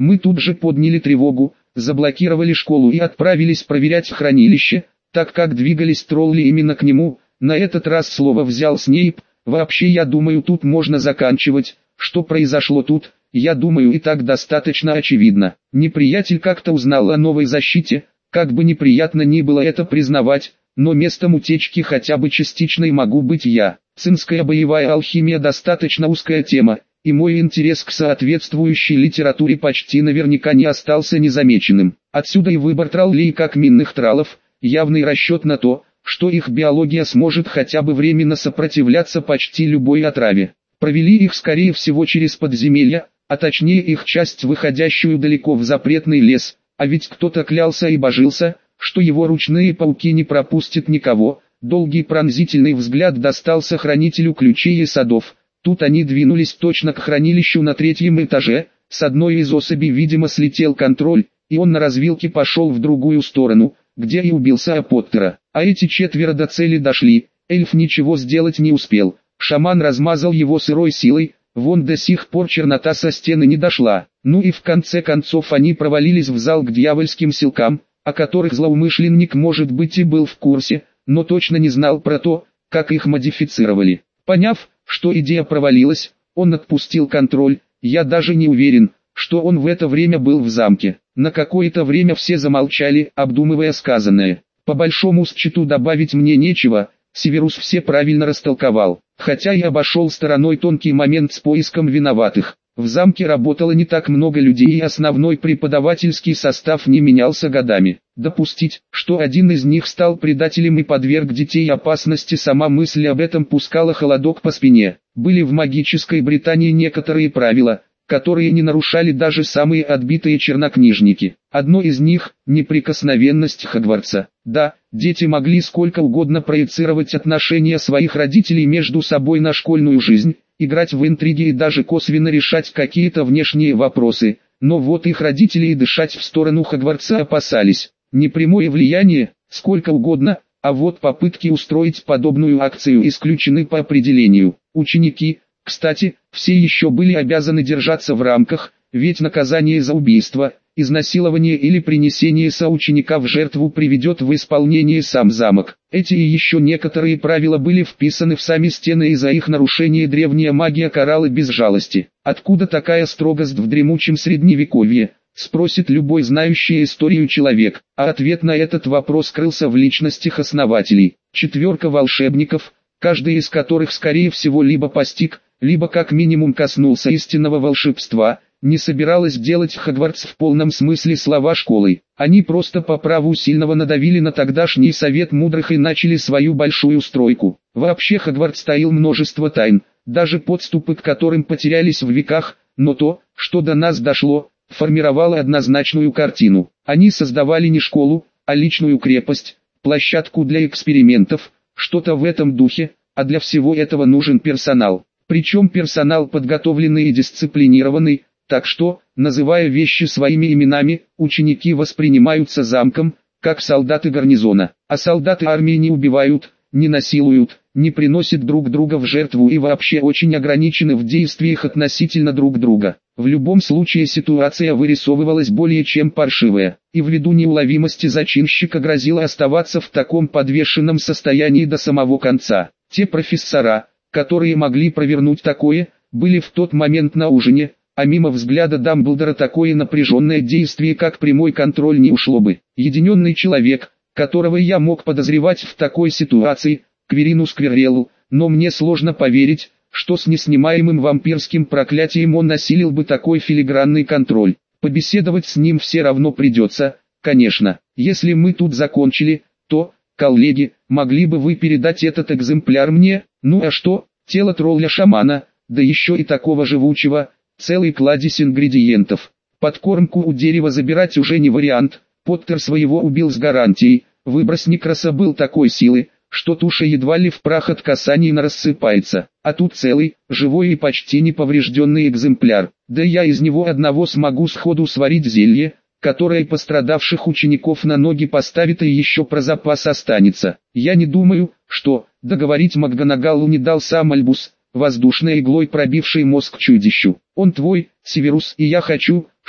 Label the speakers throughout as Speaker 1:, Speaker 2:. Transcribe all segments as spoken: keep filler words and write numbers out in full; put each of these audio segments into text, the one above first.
Speaker 1: Мы тут же подняли тревогу, заблокировали школу и отправились проверять хранилище, так как двигались тролли именно к нему. На этот раз слово взял Снейп. Вообще я думаю, тут можно заканчивать. Что произошло тут, я думаю, и так достаточно очевидно. Неприятель как-то узнал о новой защите, как бы неприятно ни было это признавать, но местом утечки хотя бы частичной могу быть я. Цинская боевая алхимия достаточно узкая тема, и мой интерес к соответствующей литературе почти наверняка не остался незамеченным. Отсюда и выбор троллей как минных траллов, явный расчет на то, что их биология сможет хотя бы временно сопротивляться почти любой отраве. Провели их скорее всего через подземелья, а точнее их часть, выходящую далеко в запретный лес, а ведь кто-то клялся и божился, что его ручные пауки не пропустят никого. Долгий пронзительный взгляд достался хранителю ключей и садов. Тут они двинулись точно к хранилищу на третьем этаже. С одной из особей видимо слетел контроль, и он на развилке пошел в другую сторону, где и убился о Поттера. А эти четверо до цели дошли, эльф ничего сделать не успел. Шаман размазал его сырой силой, вон до сих пор чернота со стены не дошла. Ну и в конце концов они провалились в зал к дьявольским силкам, о которых злоумышленник может быть и был в курсе, но точно не знал про то, как их модифицировали. Поняв, что идея провалилась, он отпустил контроль. Я даже не уверен, что он в это время был в замке. На какое-то время все замолчали, обдумывая сказанное. По большому счету добавить мне нечего, Северус все правильно растолковал. Хотя и обошел стороной тонкий момент с поиском виноватых. В замке работало не так много людей, и основной преподавательский состав не менялся годами. Допустить, что один из них стал предателем и подверг детей опасности, сама мысль об этом пускала холодок по спине. Были в магической Британии некоторые правила, которые не нарушали даже самые отбитые чернокнижники. Одно из них – неприкосновенность Хогвартса. Да, дети могли сколько угодно проецировать отношения своих родителей между собой на школьную жизнь, играть в интриги и даже косвенно решать какие-то внешние вопросы, но вот их родители и дышать в сторону Хогвартса опасались. Не прямое влияние, сколько угодно, а вот попытки устроить подобную акцию исключены по определению. Ученики, кстати, все еще были обязаны держаться в рамках, ведь наказание за убийство, изнасилование или принесение соученика в жертву приведет в исполнение сам замок. Эти и еще некоторые правила были вписаны в сами стены, и за их нарушение древняя магия карала без жалости. Откуда такая строгость в дремучем средневековье? Спросит любой знающий историю человек, а ответ на этот вопрос крылся в личностях основателей. Четверка волшебников, каждый из которых скорее всего либо постиг, либо как минимум коснулся истинного волшебства, не собиралась делать Хогвартс в полном смысле слова школой. Они просто по праву сильного надавили на тогдашний совет мудрых и начали свою большую стройку. Вообще Хогвартс таил множество тайн, даже подступы к которым потерялись в веках, но то, что до нас дошло, формировало однозначную картину. Они создавали не школу, а личную крепость, площадку для экспериментов, что-то в этом духе, а для всего этого нужен персонал. Причем персонал подготовленный и дисциплинированный, так что, называя вещи своими именами, ученики воспринимаются замком, как солдаты гарнизона. А солдаты армии не убивают, не насилуют, не приносят друг друга в жертву и вообще очень ограничены в действиях относительно друг друга. В любом случае ситуация вырисовывалась более чем паршивая, и ввиду неуловимости зачинщика грозило оставаться в таком подвешенном состоянии до самого конца. Те профессора, которые могли провернуть такое, были в тот момент на ужине, а мимо взгляда Дамблдора такое напряженное действие, как прямой контроль, не ушло бы. Единенный человек, которого я мог подозревать в такой ситуации, Квирину Сквирреллу, но мне сложно поверить, что с неснимаемым вампирским проклятием он осилил бы такой филигранный контроль. Побеседовать с ним все равно придется, конечно. Если мы тут закончили, то, коллеги, могли бы вы передать этот экземпляр мне? Ну а что, тело тролля-шамана, да еще и такого живучего, целый кладезь ингредиентов. Подкормку у дерева забирать уже не вариант, Поттер своего убил с гарантией, выброс Некроса был такой силы, что туша едва ли в прах от касаний рассыпается, а тут целый, живой и почти неповрежденный экземпляр. Да я из него одного смогу сходу сварить зелье, которое пострадавших учеников на ноги поставит и еще про запас останется. Я не думаю, что, договорить МакГонагаллу не дал сам Альбус, воздушной иглой пробивший мозг чудищу. Он твой, Северус, и я хочу,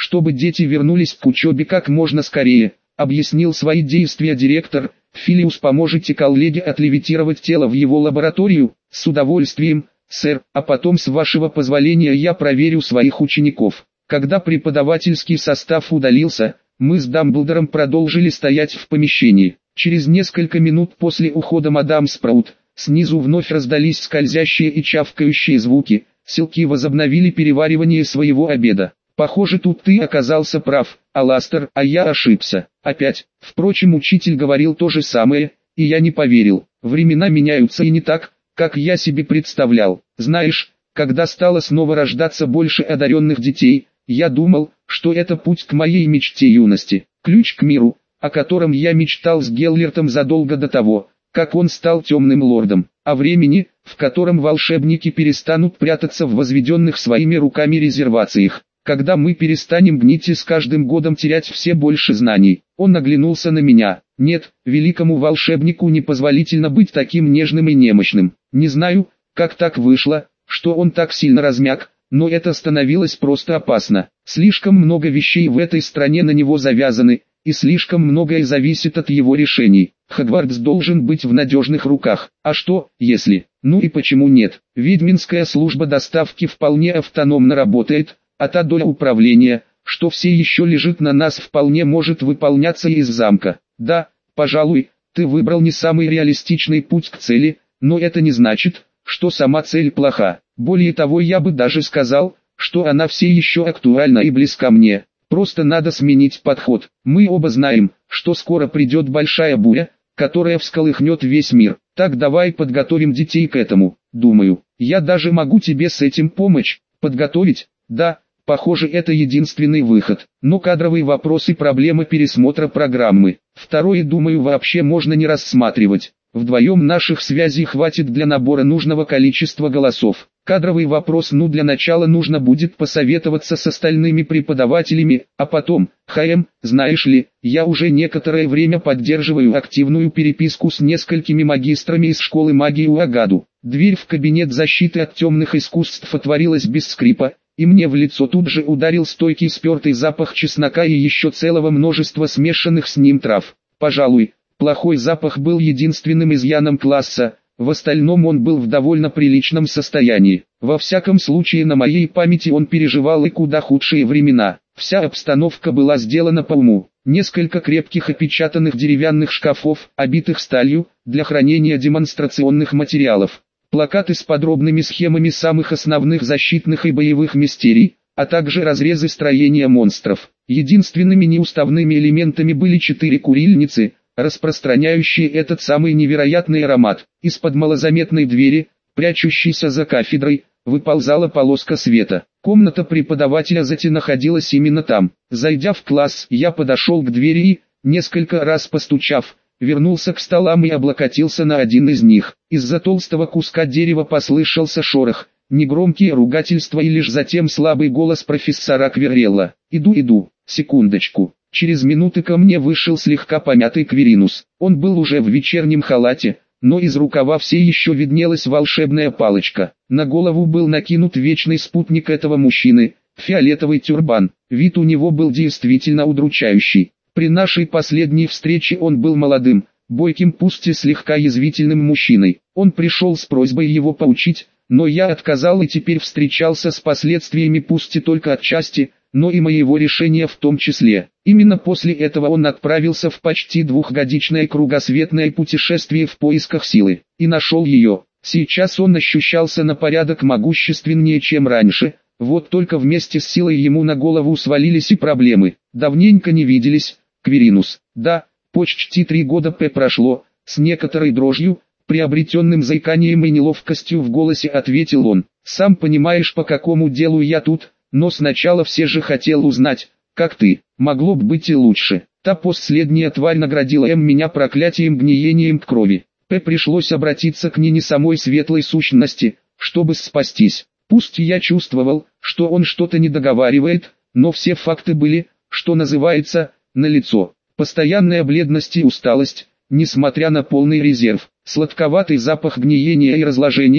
Speaker 1: чтобы дети вернулись к учебе как можно скорее, объяснил свои действия директор. Филиус, поможете коллеге отлевитировать тело в его лабораторию? С удовольствием, сэр, а потом с вашего позволения я проверю своих учеников. Когда преподавательский состав удалился, мы с Дамблдором продолжили стоять в помещении. Через несколько минут после ухода мадам Спраут, снизу вновь раздались скользящие и чавкающие звуки, селки возобновили переваривание своего обеда. Похоже, тут ты оказался прав, Аластер, а я ошибся. Опять. Впрочем, учитель говорил то же самое, и я не поверил. Времена меняются и не так, как я себе представлял. Знаешь, когда стало снова рождаться больше одаренных детей, я думал, что это путь к моей мечте юности, ключ к миру, о котором я мечтал с Геллертом задолго до того, как он стал темным лордом, о времени, в котором волшебники перестанут прятаться в возведенных своими руками резервациях, когда мы перестанем гнить и с каждым годом терять все больше знаний. Он оглянулся на меня. Нет, великому волшебнику непозволительно быть таким нежным и немощным. Не знаю, как так вышло, что он так сильно размяк, но это становилось просто опасно. Слишком много вещей в этой стране на него завязаны, и слишком многое зависит от его решений. Хогвартс должен быть в надежных руках. А что, если? Ну и почему нет? Ведьминская служба доставки вполне автономно работает, а та доля управления, что все еще лежит на нас, вполне может выполняться из замка. Да, пожалуй, ты выбрал не самый реалистичный путь к цели, но это не значит, что сама цель плоха. Более того, я бы даже сказал, что она все еще актуальна и близка мне. Просто надо сменить подход. Мы оба знаем, что скоро придет большая буря, которая всколыхнет весь мир. Так давай подготовим детей к этому. Думаю, я даже могу тебе с этим помочь. Подготовить? Да. Похоже, это единственный выход. Но кадровые вопросы, проблемы пересмотра программы. Второе, думаю, вообще можно не рассматривать. Вдвоем наших связей хватит для набора нужного количества голосов. Кадровый вопрос, ну для начала нужно будет посоветоваться с остальными преподавателями, а потом, ХМ, знаешь ли, я уже некоторое время поддерживаю активную переписку с несколькими магистрами из школы магии Уагаду. Дверь в кабинет защиты от темных искусств отворилась без скрипа, и мне в лицо тут же ударил стойкий спертый запах чеснока и еще целого множества смешанных с ним трав. Пожалуй, плохой запах был единственным изъяном класса, в остальном он был в довольно приличном состоянии. Во всяком случае, на моей памяти он переживал и куда худшие времена. Вся обстановка была сделана по уму. Несколько крепких опечатанных деревянных шкафов, обитых сталью, для хранения демонстрационных материалов. Плакаты с подробными схемами самых основных защитных и боевых мистерий, а также разрезы строения монстров. Единственными неуставными элементами были четыре курильницы, распространяющие этот самый невероятный аромат. Из-под малозаметной двери, прячущейся за кафедрой, выползала полоска света. Комната преподавателя Зати находилась именно там. Зайдя в класс, я подошел к двери и, несколько раз постучав, вернулся к столам и облокотился на один из них. Из-за толстого куска дерева послышался шорох, негромкие ругательства и лишь затем слабый голос профессора Квиррелла. «Иду, иду, секундочку». Через минуты ко мне вышел слегка помятый Квиринус. Он был уже в вечернем халате, но из рукава все еще виднелась волшебная палочка. На голову был накинут вечный спутник этого мужчины, фиолетовый тюрбан. Вид у него был действительно удручающий. При нашей последней встрече он был молодым, бойким, пусть и слегка язвительным мужчиной. Он пришел с просьбой его поучить, но я отказал и теперь встречался с последствиями пусть и только отчасти, но и моего решения в том числе. Именно после этого он отправился в почти двухгодичное кругосветное путешествие в поисках силы, и нашел ее. Сейчас он ощущался на порядок могущественнее, чем раньше, вот только вместе с силой ему на голову свалились и проблемы. Давненько не виделись, Квиринус. Да, почти три года П прошло, с некоторой дрожью, приобретенным заиканием и неловкостью в голосе ответил он. Сам понимаешь, по какому делу я тут. Но сначала все же хотел узнать, как ты, могло бы быть и лучше. Та последняя тварь наградила М меня проклятием гниением крови. П пришлось обратиться к ней не самой светлой сущности, чтобы спастись. Пусть я чувствовал, что он что-то не договаривает, но все факты были, что называется, налицо. Постоянная бледность и усталость, несмотря на полный резерв, сладковатый запах гниения и разложения,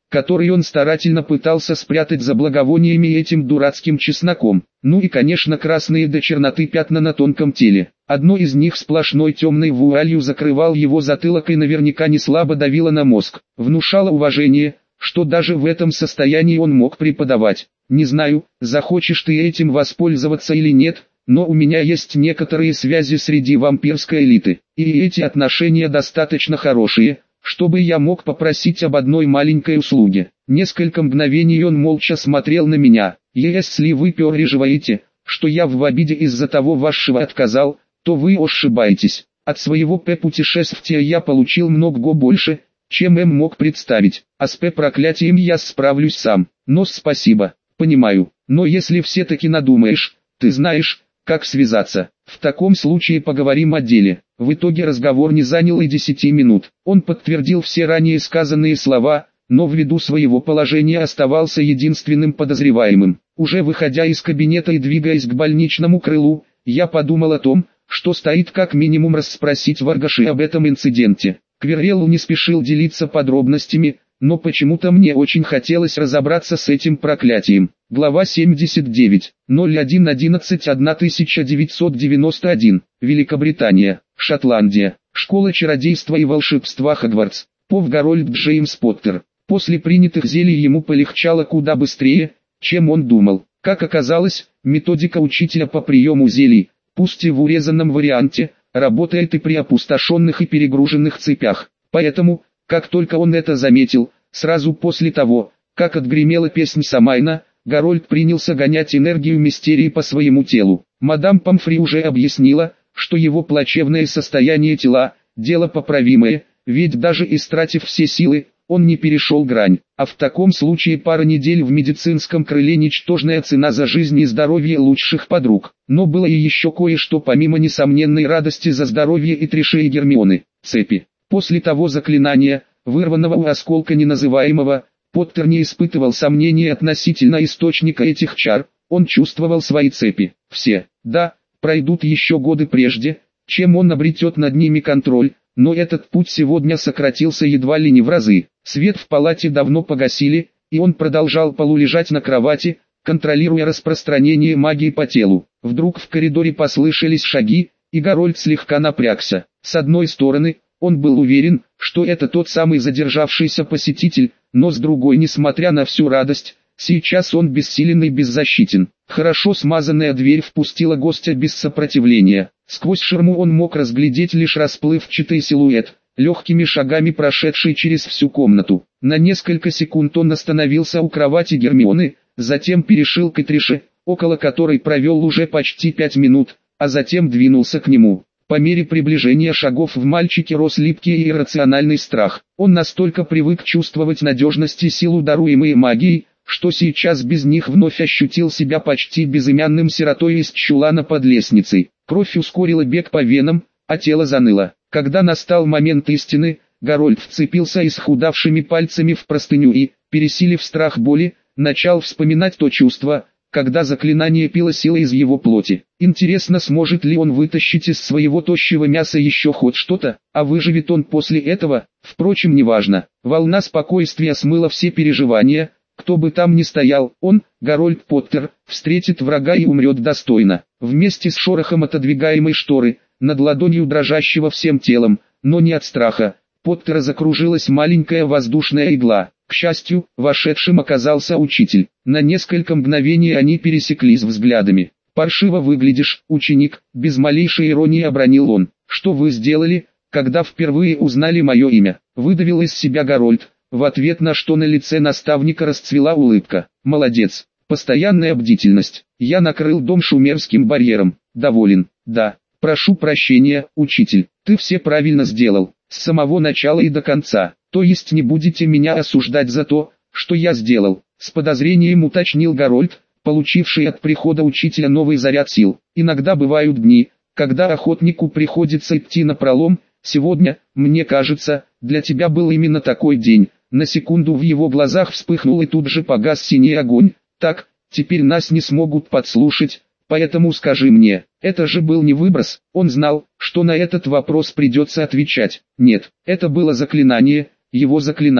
Speaker 1: который он старательно пытался спрятать за благовониями и этим дурацким чесноком. Ну и конечно красные до черноты пятна на тонком теле. Одно из них сплошной темной вуалью закрывал его затылок и наверняка не слабо давило на мозг. Внушало уважение, что даже в этом состоянии он мог преподавать. Не знаю, захочешь ты этим воспользоваться или нет, но у меня есть некоторые связи среди вампирской элиты, и эти отношения достаточно хорошие, чтобы я мог попросить об одной маленькой услуге. Несколько мгновений он молча смотрел на меня. Если вы переживаете, что я в обиде из-за того вашего отказал, то вы ошибаетесь. От своего П-путешествия я получил много больше, чем им мог представить, а с П-проклятием я справлюсь сам. Но спасибо, понимаю, но если все-таки надумаешь, ты знаешь, как связаться. В таком случае поговорим о деле. В итоге разговор не занял и десяти минут. Он подтвердил все ранее сказанные слова, но ввиду своего положения оставался единственным подозреваемым. Уже выходя из кабинета и двигаясь к больничному крылу, я подумал о том, что стоит как минимум расспросить Варгаши об этом инциденте. Квирелл не спешил делиться подробностями, но почему-то мне очень хотелось разобраться с этим проклятием. Глава семьдесят девять, ноль один одиннадцать тысяча девятьсот девяносто один, Великобритания, Шотландия, Школа чародейства и волшебства Хогвартс, Пов Гарольд Джеймс Поттер. После принятых зелий ему полегчало куда быстрее, чем он думал. Как оказалось, методика учителя по приему зелий, пусть и в урезанном варианте, работает и при опустошенных и перегруженных цепях. Поэтому, как только он это заметил, сразу после того, как отгремела песнь Самайна, Гарольд принялся гонять энергию мистерии по своему телу. Мадам Помфри уже объяснила, что его плачевное состояние тела – дело поправимое, ведь даже истратив все силы, он не перешел грань. А в таком случае пара недель в медицинском крыле – ничтожная цена за жизнь и здоровье лучших подруг. Но было и еще кое-что помимо несомненной радости за здоровье и Трише и Гермионы – цепи. После того заклинания, вырванного у осколка неназываемого, Поттер не испытывал сомнений относительно источника этих чар, он чувствовал свои цепи. Все, да, пройдут еще годы прежде, чем он обретет над ними контроль, но этот путь сегодня сократился едва ли не в разы. Свет в палате давно погасили, и он продолжал полулежать на кровати, контролируя распространение магии по телу. Вдруг в коридоре послышались шаги, и Гарольд слегка напрягся. С одной стороны, он был уверен, что это тот самый задержавшийся посетитель, но с другой, несмотря на всю радость, сейчас он бессилен и беззащитен. Хорошо смазанная дверь впустила гостя без сопротивления. Сквозь ширму он мог разглядеть лишь расплывчатый силуэт, легкими шагами прошедший через всю комнату. На несколько секунд он остановился у кровати Гермионы, затем перешел к Трише, около которой провел уже почти пять минут, а затем двинулся к нему. По мере приближения шагов в мальчике рос липкий и иррациональный страх. Он настолько привык чувствовать надежность и силу, даруемые магией, что сейчас без них вновь ощутил себя почти безымянным сиротой из чулана под лестницей. Кровь ускорила бег по венам, а тело заныло. Когда настал момент истины, Гарольд вцепился исхудавшими пальцами в простыню и, пересилив страх боли, начал вспоминать то чувство, когда заклинание пило силы из его плоти. Интересно, сможет ли он вытащить из своего тощего мяса еще хоть что-то, а выживет он после этого? Впрочем, неважно. Волна спокойствия смыла все переживания. Кто бы там ни стоял, он, Гарольд Поттер, встретит врага и умрет достойно. Вместе с шорохом отодвигаемой шторы, над ладонью дрожащего всем телом, но не от страха, Поттера закружилась маленькая воздушная игла. К счастью, вошедшим оказался учитель. На несколько мгновений они пересеклись взглядами. «Паршиво выглядишь, ученик», — без малейшей иронии обронил он. «Что вы сделали, когда впервые узнали мое имя?» — выдавил из себя Гарольд, в ответ на что на лице наставника расцвела улыбка. «Молодец, постоянная бдительность. Я накрыл дом шумерским барьером. Доволен, да. Прошу прощения, учитель, ты все правильно сделал, с самого начала и до конца. То есть не будете меня осуждать за то, что я сделал», — с подозрением уточнил Гарольд, получивший от прихода учителя новый заряд сил. «Иногда бывают дни, когда охотнику приходится идти напролом. Сегодня, мне кажется, для тебя был именно такой день». На секунду в его глазах вспыхнул и тут же погас синий огонь. «Так, теперь нас не смогут подслушать, поэтому скажи мне, это же был не выброс?» Он знал, что на этот вопрос придется отвечать. Нет, это было заклинание, его заклинание.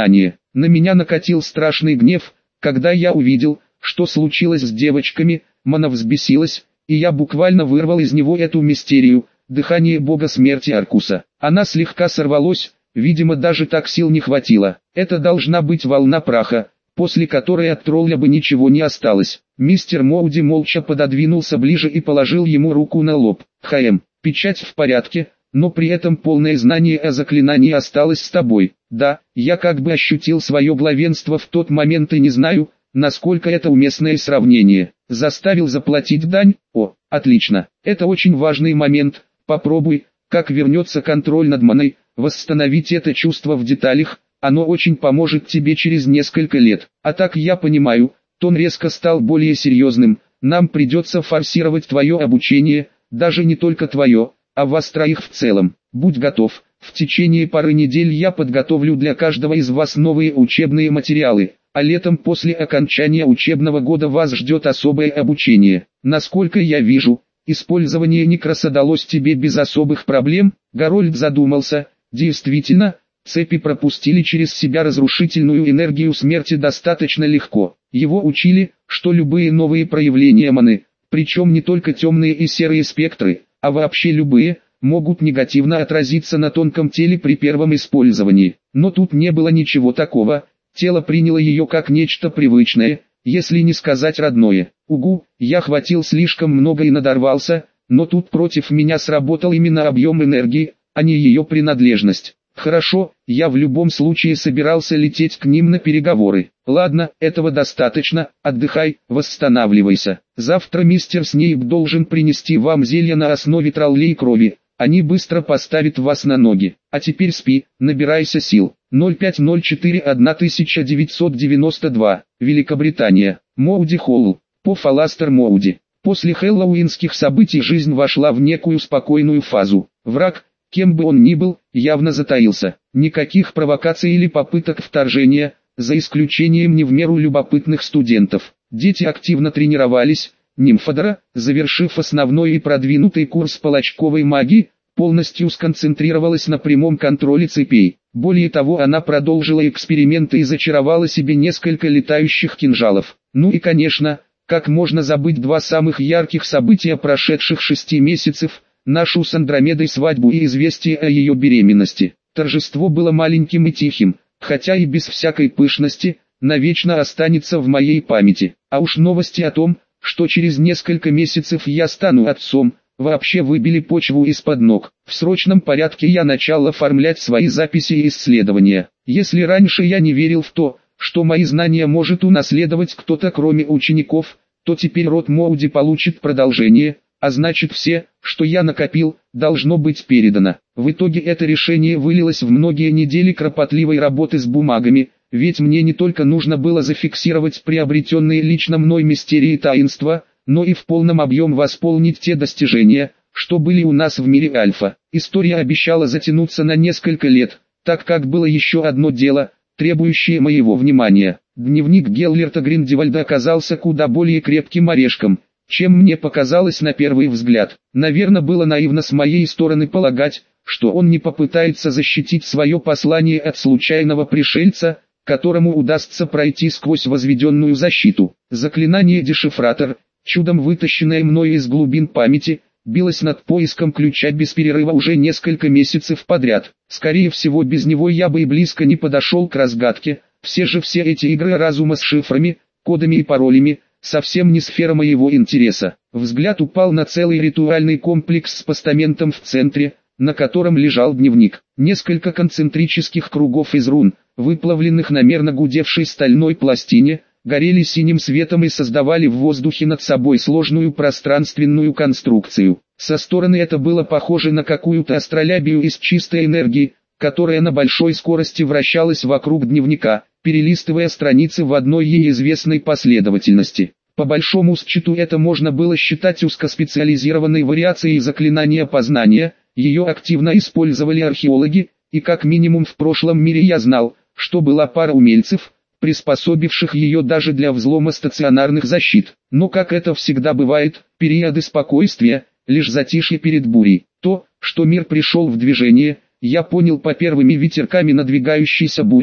Speaker 1: На меня накатил страшный гнев, когда я увидел, что случилось с девочками. Мана взбесилась, и я буквально вырвал из него эту мистерию, дыхание бога смерти Аркуса. Она слегка сорвалась, видимо даже так сил не хватило. Это должна быть волна праха, после которой от тролля бы ничего не осталось. Мистер Моуди молча пододвинулся ближе и положил ему руку на лоб. «Хэм, печать в порядке, но при этом полное знание о заклинании осталось с тобой». «Да, я как бы ощутил свое главенство в тот момент и не знаю, насколько это уместное сравнение. Заставил заплатить дань? О, отлично. Это очень важный момент. Попробуй, как вернется контроль над маной, восстановить это чувство в деталях. Оно очень поможет тебе через несколько лет. А так я понимаю». Тон резко стал более серьезным. «Нам придется форсировать твое обучение, даже не только твое, а вас троих в целом. Будь готов, в течение пары недель я подготовлю для каждого из вас новые учебные материалы, а летом после окончания учебного года вас ждет особое обучение. Насколько я вижу, использование Некроса далось тебе без особых проблем». Гарольд задумался. Действительно, цепи пропустили через себя разрушительную энергию смерти достаточно легко. Его учили, что любые новые проявления маны, причем не только темные и серые спектры, а вообще любые, могут негативно отразиться на тонком теле при первом использовании. Но тут не было ничего такого, тело приняло ее как нечто привычное, если не сказать родное. Угу, я хватил слишком много и надорвался, но тут против меня сработал именно объем энергии, а не ее принадлежность. Хорошо, я в любом случае собирался лететь к ним на переговоры. Ладно, этого достаточно, отдыхай, восстанавливайся. Завтра мистер Снейп должен принести вам зелье на основе троллей крови. Они быстро поставят вас на ноги. А теперь спи, набирайся сил. ноль пять ноль четыре тысяча девятьсот девяносто два, Великобритания. Моуди Холл. По Фаластер Моуди. После хэллоуинских событий жизнь вошла в некую спокойную фазу. Враг, кем бы он ни был, явно затаился. Никаких провокаций или попыток вторжения, за исключением не в меру любопытных студентов. Дети активно тренировались. Нимфодора, завершив основной и продвинутый курс палачковой магии, полностью сконцентрировалась на прямом контроле цепей. Более того, она продолжила эксперименты и зачаровала себе несколько летающих кинжалов. Ну и конечно, как можно забыть два самых ярких события прошедших шести месяцев – нашу с Андромедой свадьбу и известие о ее беременности. Торжество было маленьким и тихим, хотя и без всякой пышности, навечно останется в моей памяти. А уж новости о том, что через несколько месяцев я стану отцом, вообще выбили почву из-под ног. В срочном порядке я начал оформлять свои записи и исследования. Если раньше я не верил в то, что мои знания может унаследовать кто-то кроме учеников, то теперь род Моуди получит продолжение. А значит, все, что я накопил, должно быть передано. В итоге это решение вылилось в многие недели кропотливой работы с бумагами, ведь мне не только нужно было зафиксировать приобретенные лично мной мистерии таинства, но и в полном объеме восполнить те достижения, что были у нас в мире Альфа. История обещала затянуться на несколько лет, так как было еще одно дело, требующее моего внимания. Дневник Геллерта Гриндевальда оказался куда более крепким орешком, чем мне показалось на первый взгляд. Наверное, было наивно с моей стороны полагать, что он не попытается защитить свое послание от случайного пришельца, которому удастся пройти сквозь возведенную защиту. Заклинание «Дешифратор», чудом вытащенное мной из глубин памяти, билось над поиском ключа без перерыва уже несколько месяцев подряд. Скорее всего, без него я бы и близко не подошел к разгадке. Все же все эти игры разума с шифрами, кодами и паролями – совсем не сфера моего интереса. Взгляд упал на целый ритуальный комплекс с постаментом в центре, на котором лежал дневник. Несколько концентрических кругов из рун, выплавленных на мерно гудевшей стальной пластине, горели синим светом и создавали в воздухе над собой сложную пространственную конструкцию. Со стороны это было похоже на какую-то астролябию из чистой энергии, которая на большой скорости вращалась вокруг дневника, перелистывая страницы в одной ей известной последовательности. По большому счету это можно было считать узкоспециализированной вариацией заклинания познания, ее активно использовали археологи, и как минимум в прошлом мире я знал, что была пара умельцев, приспособивших ее даже для взлома стационарных защит. Но как это всегда бывает, периоды спокойствия, лишь затишье перед бурей. То, что мир пришел в движение, я понял по первыми ветерками надвигающейся бури,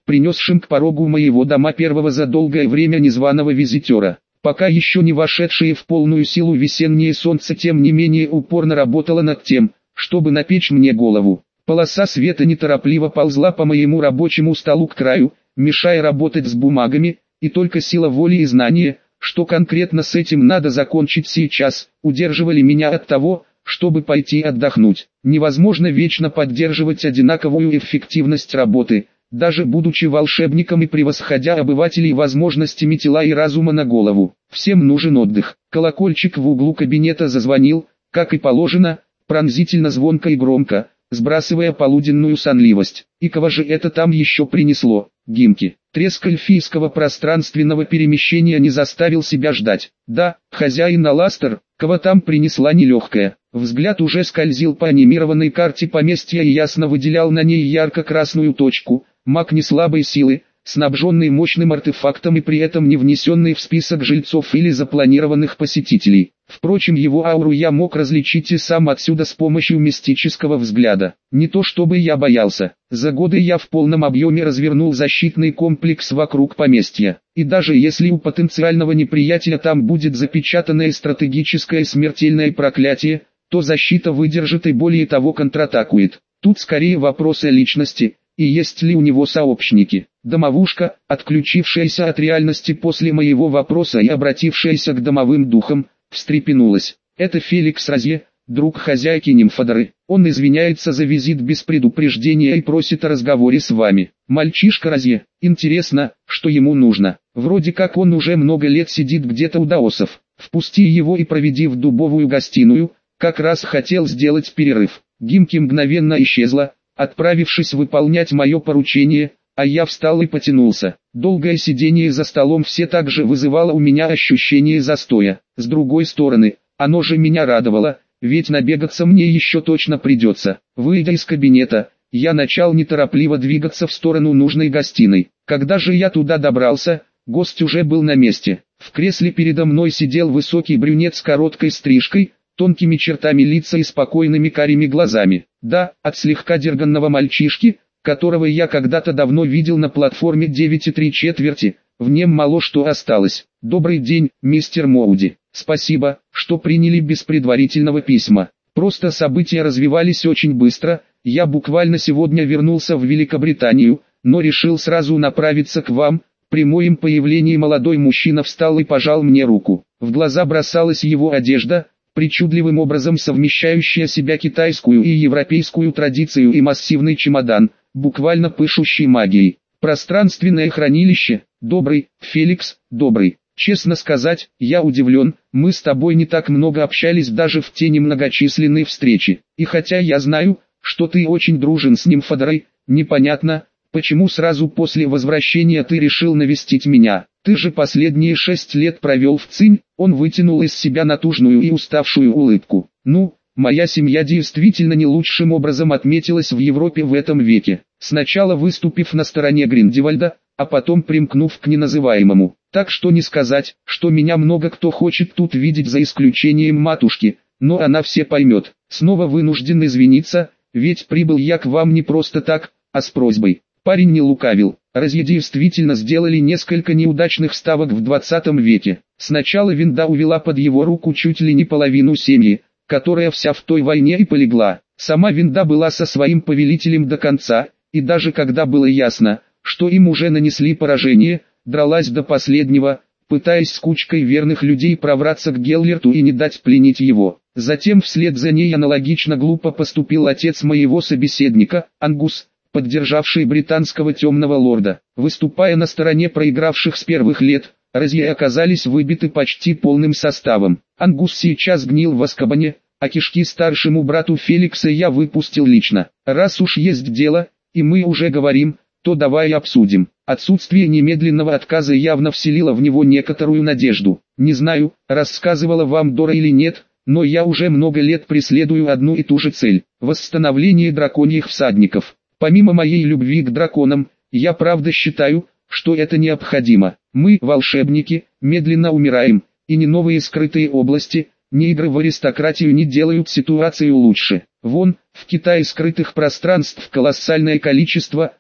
Speaker 1: принесшим к порогу моего дома первого за долгое время незваного визитера. Пока еще не вошедшее в полную силу весеннее солнце тем не менее упорно работало над тем, чтобы напечь мне голову. Полоса света неторопливо ползла по моему рабочему столу к краю, мешая работать с бумагами, и только сила воли и знания, что конкретно с этим надо закончить сейчас, удерживали меня от того, чтобы пойти отдохнуть. Невозможно вечно поддерживать одинаковую эффективность работы, даже будучи волшебником и превосходя обывателей возможностями тела и разума на голову. Всем нужен отдых. Колокольчик в углу кабинета зазвонил, как и положено, пронзительно звонко и громко, сбрасывая полуденную сонливость. И кого же это там еще принесло? Гимки. Треск эльфийского пространственного перемещения не заставил себя ждать. Да, хозяин Аластер, кого там принесла нелегкая. Взгляд уже скользил по анимированной карте поместья и ясно выделял на ней ярко-красную точку. Маг не слабой силы, снабженный мощным артефактом и при этом не внесенный в список жильцов или запланированных посетителей. Впрочем, его ауру я мог различить и сам отсюда с помощью мистического взгляда. Не то чтобы я боялся. За годы я в полном объеме развернул защитный комплекс вокруг поместья. И даже если у потенциального неприятеля там будет запечатанное стратегическое смертельное проклятие, то защита выдержит и более того контратакует. Тут скорее вопрос о личности. И есть ли у него сообщники? Домовушка, отключившаяся от реальности после моего вопроса и обратившаяся к домовым духам, встрепенулась. Это Феликс Розье, друг хозяйки Нимфодоры. Он извиняется за визит без предупреждения и просит о разговоре с вами. Мальчишка Розье. Интересно, что ему нужно. Вроде как он уже много лет сидит где-то у даосов. Впусти его и проведи в дубовую гостиную. Как раз хотел сделать перерыв. Гимки мгновенно исчезла, отправившись выполнять мое поручение, а я встал и потянулся. Долгое сидение за столом все так же вызывало у меня ощущение застоя. С другой стороны, оно же меня радовало, ведь набегаться мне еще точно придется. Выйдя из кабинета, я начал неторопливо двигаться в сторону нужной гостиной. Когда же я туда добрался, гость уже был на месте. В кресле передо мной сидел высокий брюнет с короткой стрижкой, тонкими чертами лица и спокойными карими глазами. Да, от слегка дерганного мальчишки, которого я когда-то давно видел на платформе девять и три четверти, в нем мало что осталось. Добрый день, мистер Моуди. Спасибо, что приняли без предварительного письма. Просто события развивались очень быстро, я буквально сегодня вернулся в Великобританию, но решил сразу направиться к вам. При моем появлении молодой мужчина встал и пожал мне руку. В глаза бросалась его одежда, причудливым образом совмещающая себя китайскую и европейскую традицию, и массивный чемодан, буквально пышущий магией. Пространственное хранилище. Добрый, Феликс, добрый. Честно сказать, я удивлен, мы с тобой не так много общались даже в те немногочисленные встречи. И хотя я знаю, что ты очень дружен с Нимфодорой, непонятно, почему сразу после возвращения ты решил навестить меня. Ты же последние шесть лет провел в Цинь. Он вытянул из себя натужную и уставшую улыбку. Ну, моя семья действительно не лучшим образом отметилась в Европе в этом веке. Сначала выступив на стороне Гриндевальда, а потом примкнув к неназываемому. Так что не сказать, что меня много кто хочет тут видеть за исключением матушки, но она все поймет. Снова вынужден извиниться, ведь прибыл я к вам не просто так, а с просьбой. Парень не лукавил. Розье действительно сделали несколько неудачных ставок в двадцатом веке. Сначала Винда увела под его руку чуть ли не половину семьи, которая вся в той войне и полегла. Сама Винда была со своим повелителем до конца, и даже когда было ясно, что им уже нанесли поражение, дралась до последнего, пытаясь с кучкой верных людей пробраться к Геллерту и не дать пленить его. Затем вслед за ней аналогично глупо поступил отец моего собеседника, Ангус, поддержавший британского темного лорда. Выступая на стороне проигравших с первых лет, Розье оказались выбиты почти полным составом. Ангус сейчас гнил в Азкабане, а кишки старшему брату Феликса я выпустил лично. Раз уж есть дело, и мы уже говорим, то давай обсудим. Отсутствие немедленного отказа явно вселило в него некоторую надежду. Не знаю, рассказывала вам Дора или нет, но я уже много лет преследую одну и ту же цель – восстановление драконьих всадников. Помимо моей любви к драконам, я правда считаю, что это необходимо. Мы, волшебники, медленно умираем, и ни новые скрытые области, ни игры в аристократию не делают ситуацию лучше. Вон, в Китае скрытых пространств колоссальное количество,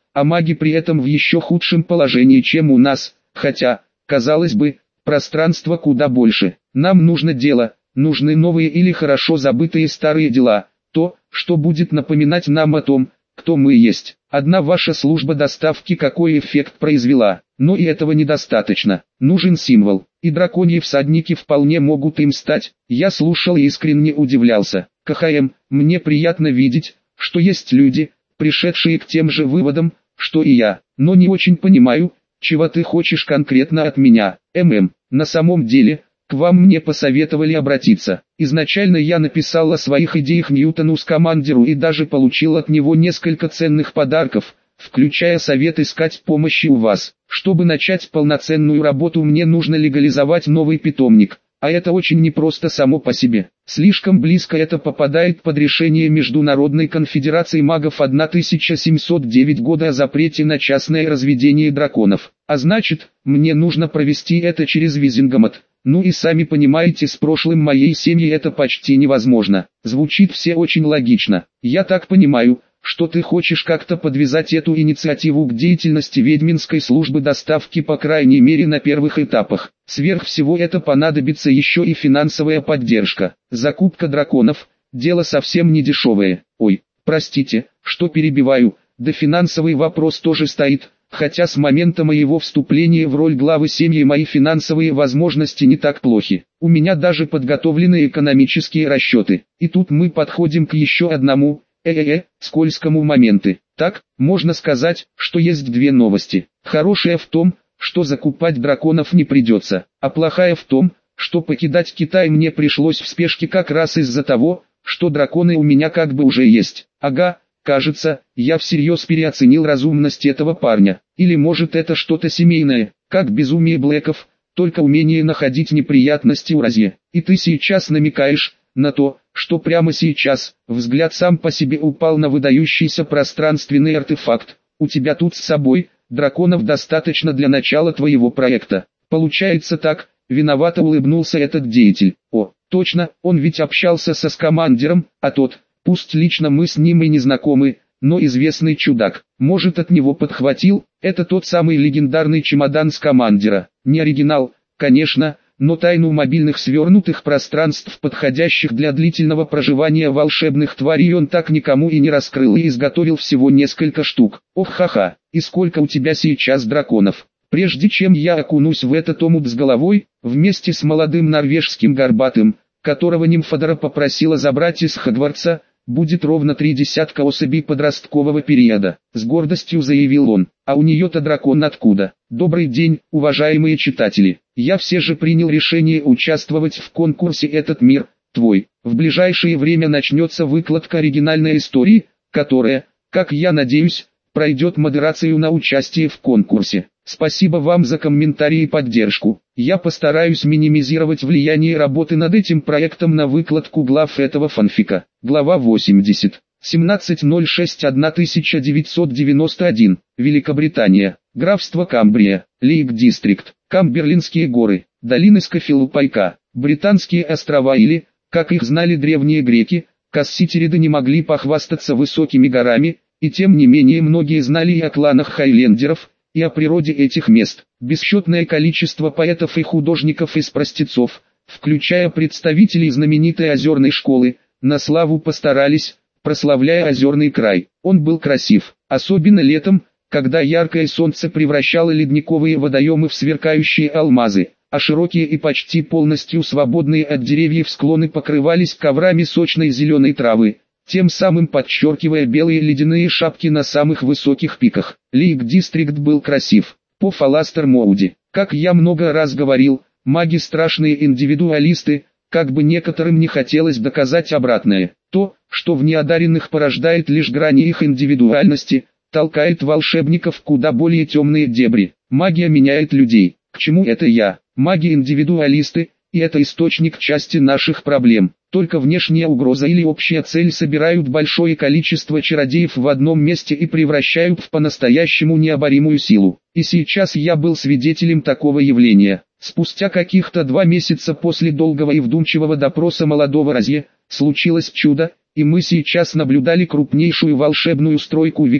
Speaker 1: а маги при этом в еще худшем положении, чем у нас, хотя, казалось бы, пространства куда больше. Нам нужно дело, нужны новые или хорошо забытые старые дела, то, что будет напоминать нам о том, кто мы есть. Одна ваша служба доставки какой эффект произвела, но и этого недостаточно. Нужен символ, и драконьи всадники вполне могут им стать. Я слушал и искренне удивлялся. КХМ, мне приятно видеть, что есть люди, пришедшие к тем же выводам, что и я, но не очень понимаю, чего ты хочешь конкретно от меня. ММ, на самом деле, к вам мне посоветовали обратиться. Изначально я написал о своих идеях Ньютону Скамандеру и даже получил от него несколько ценных подарков, включая совет искать помощи у вас. Чтобы начать полноценную работу, мне нужно легализовать новый питомник, а это очень непросто само по себе. Слишком близко это попадает под решение Международной конфедерации магов тысяча семьсот девятого года о запрете на частное разведение драконов. А значит, мне нужно провести это через Визингомат. Ну и сами понимаете, с прошлым моей семьи это почти невозможно. Звучит все очень логично. Я так понимаю, что ты хочешь как-то подвязать эту инициативу к деятельности ведьминской службы доставки, по крайней мере на первых этапах. Сверх всего это понадобится еще и финансовая поддержка. Закупка драконов – дело совсем не дешевое. Ой, простите, что перебиваю, да финансовый вопрос тоже стоит. Хотя с момента моего вступления в роль главы семьи мои финансовые возможности не так плохи. У меня даже подготовлены экономические расчеты. И тут мы подходим к еще одному, э-э-э, скользкому моменту. Так, можно сказать, что есть две новости. Хорошая в том, что закупать драконов не придется, а плохая в том, что покидать Китай мне пришлось в спешке как раз из-за того, что драконы у меня как бы уже есть. Ага. Кажется, я всерьез переоценил разумность этого парня. Или может это что-то семейное, как безумие Блэков, только умение находить неприятности у Розье. И ты сейчас намекаешь на то, что прямо сейчас взгляд сам по себе упал на выдающийся пространственный артефакт. У тебя тут с собой драконов достаточно для начала твоего проекта. Получается так, виновато улыбнулся этот деятель. О, точно, он ведь общался со Скамандером, а тот... Пусть лично мы с ним и не знакомы, но известный чудак. Может, от него подхватил, это тот самый легендарный чемодан Скамандера. Не оригинал, конечно, но тайну мобильных свернутых пространств, подходящих для длительного проживания волшебных тварей, он так никому и не раскрыл и изготовил всего несколько штук. Ох, ха-ха, и сколько у тебя сейчас драконов? Прежде чем я окунусь в этот омут с головой, вместе с молодым норвежским горбатым, которого Нимфодора попросила забрать из Хогвартса, будет ровно три десятка особей подросткового периода, с гордостью заявил он. А у нее-то дракон откуда? Добрый день, уважаемые читатели. Я все же принял решение участвовать в конкурсе «Этот мир твой». В ближайшее время начнется выкладка оригинальной истории, которая, как я надеюсь, пройдет модерацию на участие в конкурсе. Спасибо вам за комментарии и поддержку. Я постараюсь минимизировать влияние работы над этим проектом на выкладку глав этого фанфика. Глава восемьдесят. семнадцатое ноль шестое тысяча девятьсот девяносто один. Великобритания. Графство Камбрия. Лейк-Дистрикт. Камберлинские горы. Долины Скофилупайка. Британские острова или, как их знали древние греки, Касситериды не могли похвастаться высокими горами, и тем не менее многие знали и о кланах хайлендеров, и о природе этих мест. Бесчетное количество поэтов и художников из простецов, включая представителей знаменитой озерной школы, на славу постарались, прославляя озерный край. Он был красив, особенно летом, когда яркое солнце превращало ледниковые водоемы в сверкающие алмазы, а широкие и почти полностью свободные от деревьев склоны покрывались коврами сочной зеленой травы, тем самым подчеркивая белые ледяные шапки на самых высоких пиках. Лейк-Дистрикт был красив. По Фаластер Моуди. Как я много раз говорил, маги страшные индивидуалисты, как бы некоторым не хотелось доказать обратное. То, что в неодаренных порождает лишь грани их индивидуальности, толкает волшебников в куда более темные дебри. Магия меняет людей. К чему это я? Маги-индивидуалисты, и это источник части наших проблем. Только внешняя угроза или общая цель собирают большое количество чародеев в одном месте и превращают в по-настоящему необоримую силу. И сейчас я был свидетелем такого явления. Спустя каких-то два месяца после долгого и вдумчивого допроса молодого Розье, случилось чудо, и мы сейчас наблюдали крупнейшую волшебную стройку века,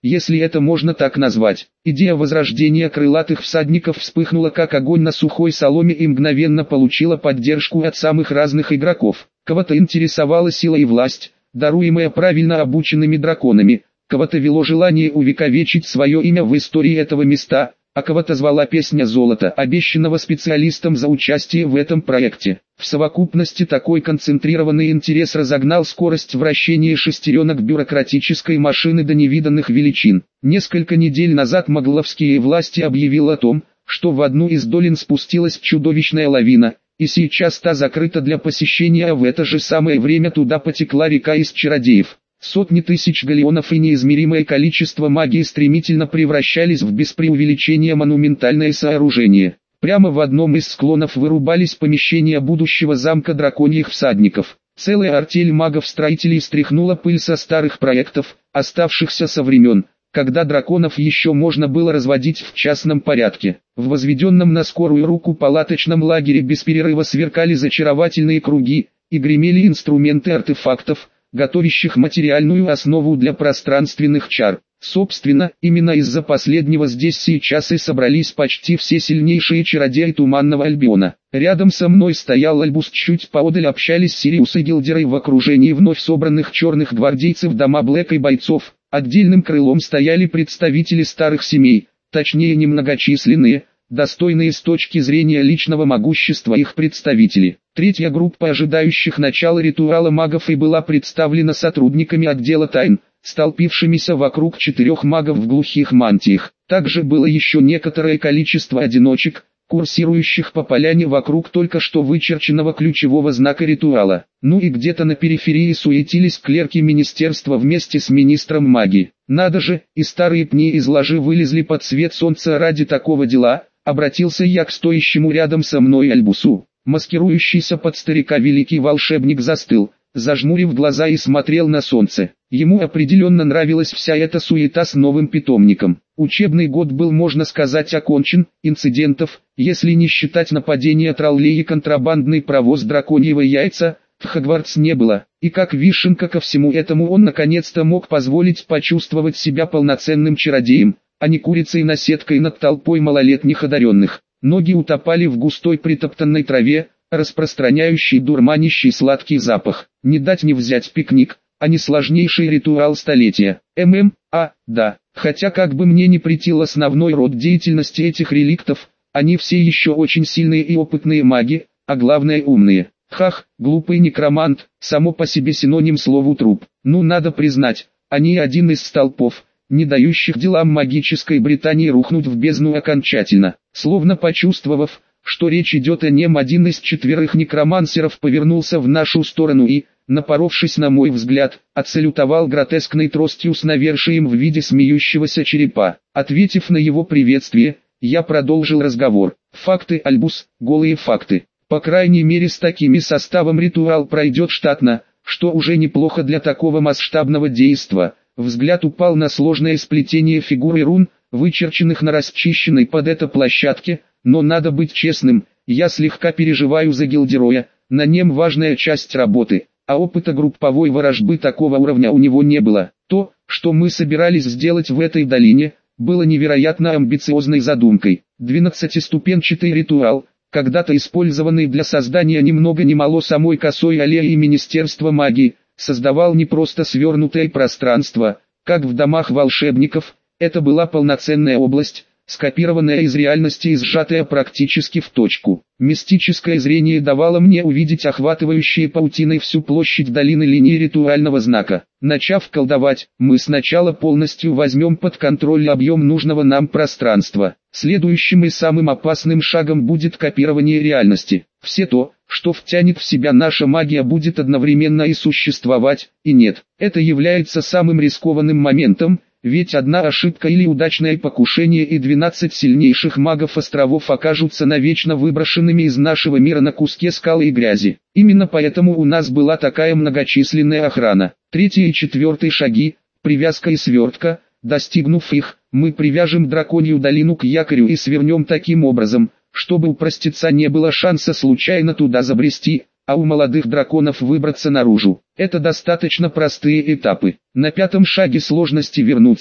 Speaker 1: если это можно так назвать. Идея возрождения крылатых всадников вспыхнула как огонь на сухой соломе и мгновенно получила поддержку от самых разных игроков. Кого-то интересовала сила и власть, даруемая правильно обученными драконами, кого-то вело желание увековечить свое имя в истории этого места, а кого-то звала песня золота, обещанного специалистам за участие в этом проекте. В совокупности такой концентрированный интерес разогнал скорость вращения шестеренок бюрократической машины до невиданных величин. Несколько недель назад могловские власти объявили о том, что в одну из долин спустилась чудовищная лавина, и сейчас та закрыта для посещения, а в это же самое время туда потекла река из чародеев. Сотни тысяч галеонов и неизмеримое количество магии стремительно превращались в без преувеличения монументальное сооружение. Прямо в одном из склонов вырубались помещения будущего замка драконьих всадников. Целая артель магов-строителей стряхнула пыль со старых проектов, оставшихся со времен, когда драконов еще можно было разводить в частном порядке. В возведенном на скорую руку палаточном лагере без перерыва сверкали зачаровательные круги, и гремели инструменты артефактов, готовящих материальную основу для пространственных чар. Собственно, именно из-за последнего здесь сейчас и собрались почти все сильнейшие чародеи Туманного Альбиона. Рядом со мной стоял Альбус, чуть поодаль общались Сириус и Гилдеры в окружении вновь собранных черных гвардейцев дома Блэка и бойцов. Отдельным крылом стояли представители старых семей, точнее немногочисленные, достойные с точки зрения личного могущества их представители. Третья группа ожидающих начала ритуала магов и была представлена сотрудниками отдела тайн, столпившимися вокруг четырех магов в глухих мантиях. Также было еще некоторое количество одиночек, курсирующих по поляне вокруг только что вычерченного ключевого знака ритуала. Ну и где-то на периферии суетились клерки министерства вместе с министром магии. Надо же, и старые пни из ложи вылезли под свет солнца ради такого дела, обратился я к стоящему рядом со мной Альбусу. Маскирующийся под старика великий волшебник застыл, зажмурив глаза и смотрел на солнце. Ему определенно нравилась вся эта суета с новым питомником. Учебный год был, можно сказать, окончен, инцидентов, если не считать нападения троллей и контрабандный провоз драконьего яйца, в Хогвартс не было. И как вишенка ко всему этому он наконец-то мог позволить почувствовать себя полноценным чародеем, а не курицей-наседкой над толпой малолетних одаренных. Ноги утопали в густой притоптанной траве, распространяющий дурманящий сладкий запах. Не дать не взять пикник, а не сложнейший ритуал столетия. ММ, а, да, хотя как бы мне ни претил основной род деятельности этих реликтов, они все еще очень сильные и опытные маги, а главное умные. Хах, глупый некромант, само по себе синоним слову труп. Ну надо признать, они один из столпов, не дающих делам магической Британии рухнуть в бездну окончательно. Словно почувствовав, что речь идет о нем, один из четверых некромансеров повернулся в нашу сторону и, напоровшись на мой взгляд, отсалютовал гротескной тростью с навершием в виде смеющегося черепа. Ответив на его приветствие, я продолжил разговор. Факты, Альбус, голые факты. По крайней мере с такими составом ритуал пройдет штатно, что уже неплохо для такого масштабного действа. Взгляд упал на сложное сплетение фигур и рун, вычерченных на расчищенной под это площадке, но надо быть честным, я слегка переживаю за Гилдероя, на нем важная часть работы, а опыта групповой ворожбы такого уровня у него не было. То, что мы собирались сделать в этой долине, было невероятно амбициозной задумкой. Двенадцатиступенчатый ритуал, когда-то использованный для создания ни много ни мало самой косой аллеи и Министерства магии, создавал не просто свернутое пространство, как в домах волшебников, это была полноценная область, скопированная из реальности и сжатая практически в точку. Мистическое зрение давало мне увидеть охватывающие паутиной всю площадь долины линии ритуального знака. Начав колдовать, мы сначала полностью возьмем под контроль объем нужного нам пространства. Следующим и самым опасным шагом будет копирование реальности. Все то, что втянет в себя наша магия, будет одновременно и существовать, и нет. Это является самым рискованным моментом, ведь одна ошибка или удачное покушение и двенадцать сильнейших магов островов окажутся навечно выброшенными из нашего мира на куске скалы и грязи. Именно поэтому у нас была такая многочисленная охрана. Третий и четвертый шаги, привязка и свертка, достигнув их, мы привяжем драконью долину к якорю и свернем таким образом, чтобы у простеца не было шанса случайно туда забрести, а у молодых драконов выбраться наружу. Это достаточно простые этапы. На пятом шаге сложности вернутся,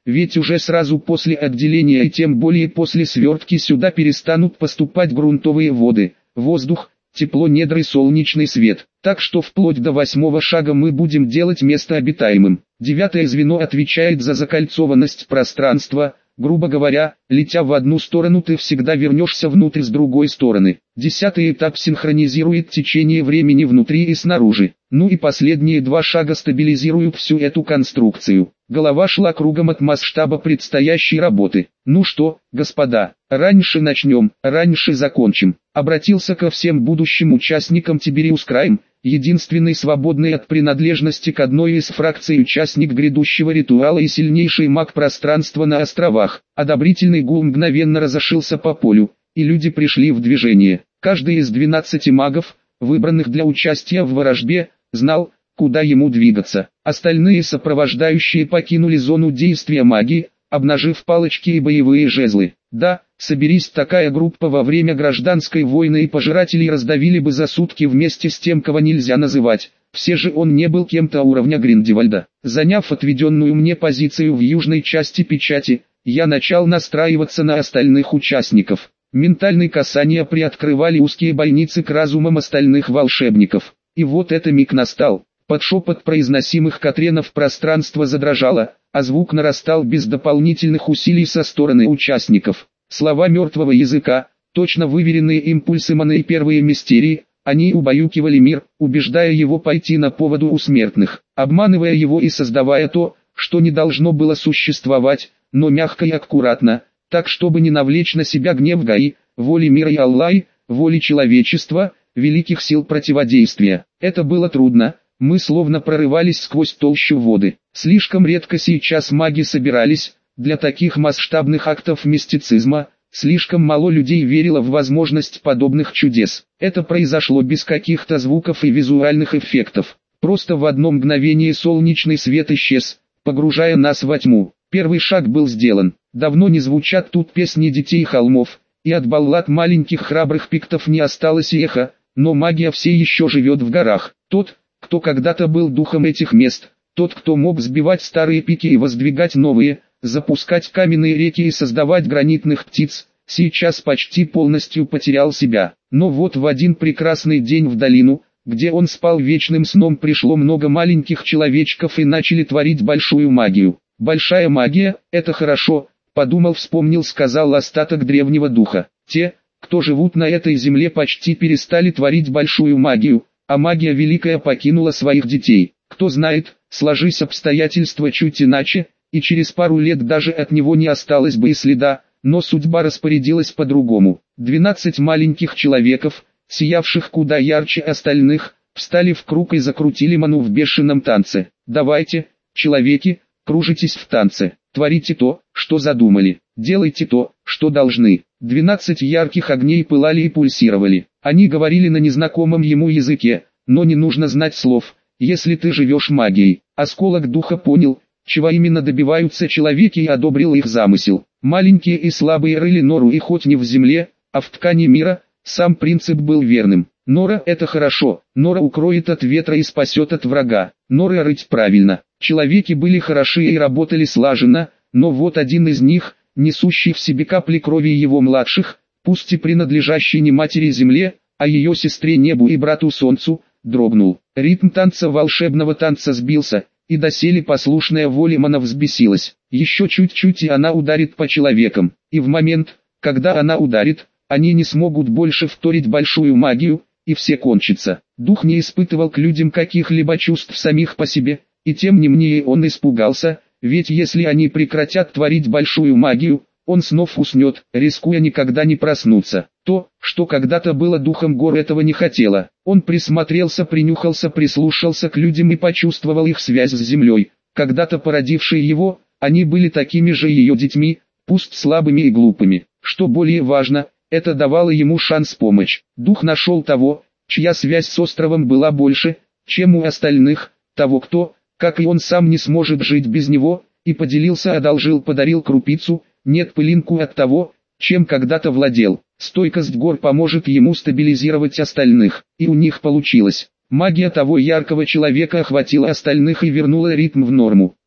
Speaker 1: ведь уже сразу после отделения и тем более после свертки сюда перестанут поступать грунтовые воды, воздух, тепло недр и солнечный свет. Так что вплоть до восьмого шага мы будем делать место обитаемым. Девятое звено отвечает за закольцованность пространства. Грубо говоря, летя в одну сторону, ты всегда вернешься внутрь с другой стороны. Десятый этап синхронизирует течение времени внутри и снаружи. Ну и последние два шага стабилизируют всю эту конструкцию. Голова шла кругом от масштаба предстоящей работы. Ну что, господа, раньше начнем, раньше закончим. Обратился ко всем будущим участникам Тибериус Крайм, единственный свободный от принадлежности к одной из фракций участник грядущего ритуала и сильнейший маг пространства на островах. Одобрительный гул мгновенно разошелся по полю, и люди пришли в движение. Каждый из двенадцати магов, выбранных для участия в ворожбе, знал, куда ему двигаться. Остальные сопровождающие покинули зону действия магии, обнажив палочки и боевые жезлы. Да, соберись такая группа во время гражданской войны, и пожирателей раздавили бы за сутки вместе с тем, кого нельзя называть. Все же он не был кем-то уровня Гриндевальда. Заняв отведенную мне позицию в южной части печати, я начал настраиваться на остальных участников. Ментальные касания приоткрывали узкие бойницы к разумам остальных волшебников. И вот это миг настал. Под шепот произносимых катренов пространство задрожало, а звук нарастал без дополнительных усилий со стороны участников. Слова мертвого языка, точно выверенные импульсы маны и первые мистерии, они убаюкивали мир, убеждая его пойти на поводу у смертных, обманывая его и создавая то, что не должно было существовать, но мягко и аккуратно, так чтобы не навлечь на себя гнев Гаи, воли мира и Аллахи, воли человечества, великих сил противодействия. Это было трудно. Мы словно прорывались сквозь толщу воды. Слишком редко сейчас маги собирались, для таких масштабных актов мистицизма, слишком мало людей верило в возможность подобных чудес. Это произошло без каких-то звуков и визуальных эффектов. Просто в одно мгновение солнечный свет исчез, погружая нас во тьму. Первый шаг был сделан. Давно не звучат тут песни детей холмов, и от баллад маленьких храбрых пиктов не осталось и эха, но магия все еще живет в горах. Тот, кто когда-то был духом этих мест, тот, кто мог сбивать старые пики и воздвигать новые, запускать каменные реки и создавать гранитных птиц, сейчас почти полностью потерял себя. Но вот в один прекрасный день в долину, где он спал вечным сном, пришло много маленьких человечков и начали творить большую магию. Большая магия – это хорошо, подумал, вспомнил, сказал остаток древнего духа. Те, кто живут на этой земле, почти перестали творить большую магию, а магия великая покинула своих детей. Кто знает, сложись обстоятельства чуть иначе, и через пару лет даже от него не осталось бы и следа, но судьба распорядилась по-другому. Двенадцать маленьких человеков, сиявших куда ярче остальных, встали в круг и закрутили ману в бешеном танце. Давайте, человеки, кружитесь в танце, творите то, что задумали, делайте то, что должны. Двенадцать ярких огней пылали и пульсировали. Они говорили на незнакомом ему языке, но не нужно знать слов, если ты живешь магией. Осколок духа понял, чего именно добиваются человеки, и одобрил их замысел. Маленькие и слабые рыли нору, и хоть не в земле, а в ткани мира, сам принцип был верным. Нора – это хорошо, нора укроет от ветра и спасет от врага. Норы рыть правильно. Человеки были хороши и работали слаженно, но вот один из них, несущий в себе капли крови его младших, пусть и принадлежащий не матери земле, а ее сестре небу и брату солнцу, дрогнул. Ритм танца волшебного танца сбился, и доселе послушная воля мана взбесилась. Еще чуть-чуть, и она ударит по человекам. И в момент, когда она ударит, они не смогут больше вторить большую магию, и все кончится. Дух не испытывал к людям каких-либо чувств самих по себе, и тем не менее он испугался, ведь если они прекратят творить большую магию, он снова уснет, рискуя никогда не проснуться. То, что когда-то было духом гор, этого не хотело. Он присмотрелся, принюхался, прислушался к людям и почувствовал их связь с землей. Когда-то породившие его, они были такими же ее детьми, пусть слабыми и глупыми. Что более важно, это давало ему шанс помочь. Дух нашел того, чья связь с островом была больше, чем у остальных, того, кто, как и он сам, не сможет жить без него, и поделился, одолжил, подарил крупицу, нет, пылинку от того, чем когда-то владел. Стойкость гор поможет ему стабилизировать остальных, и у них получилось. Магия того яркого человека охватила остальных и вернула ритм в норму.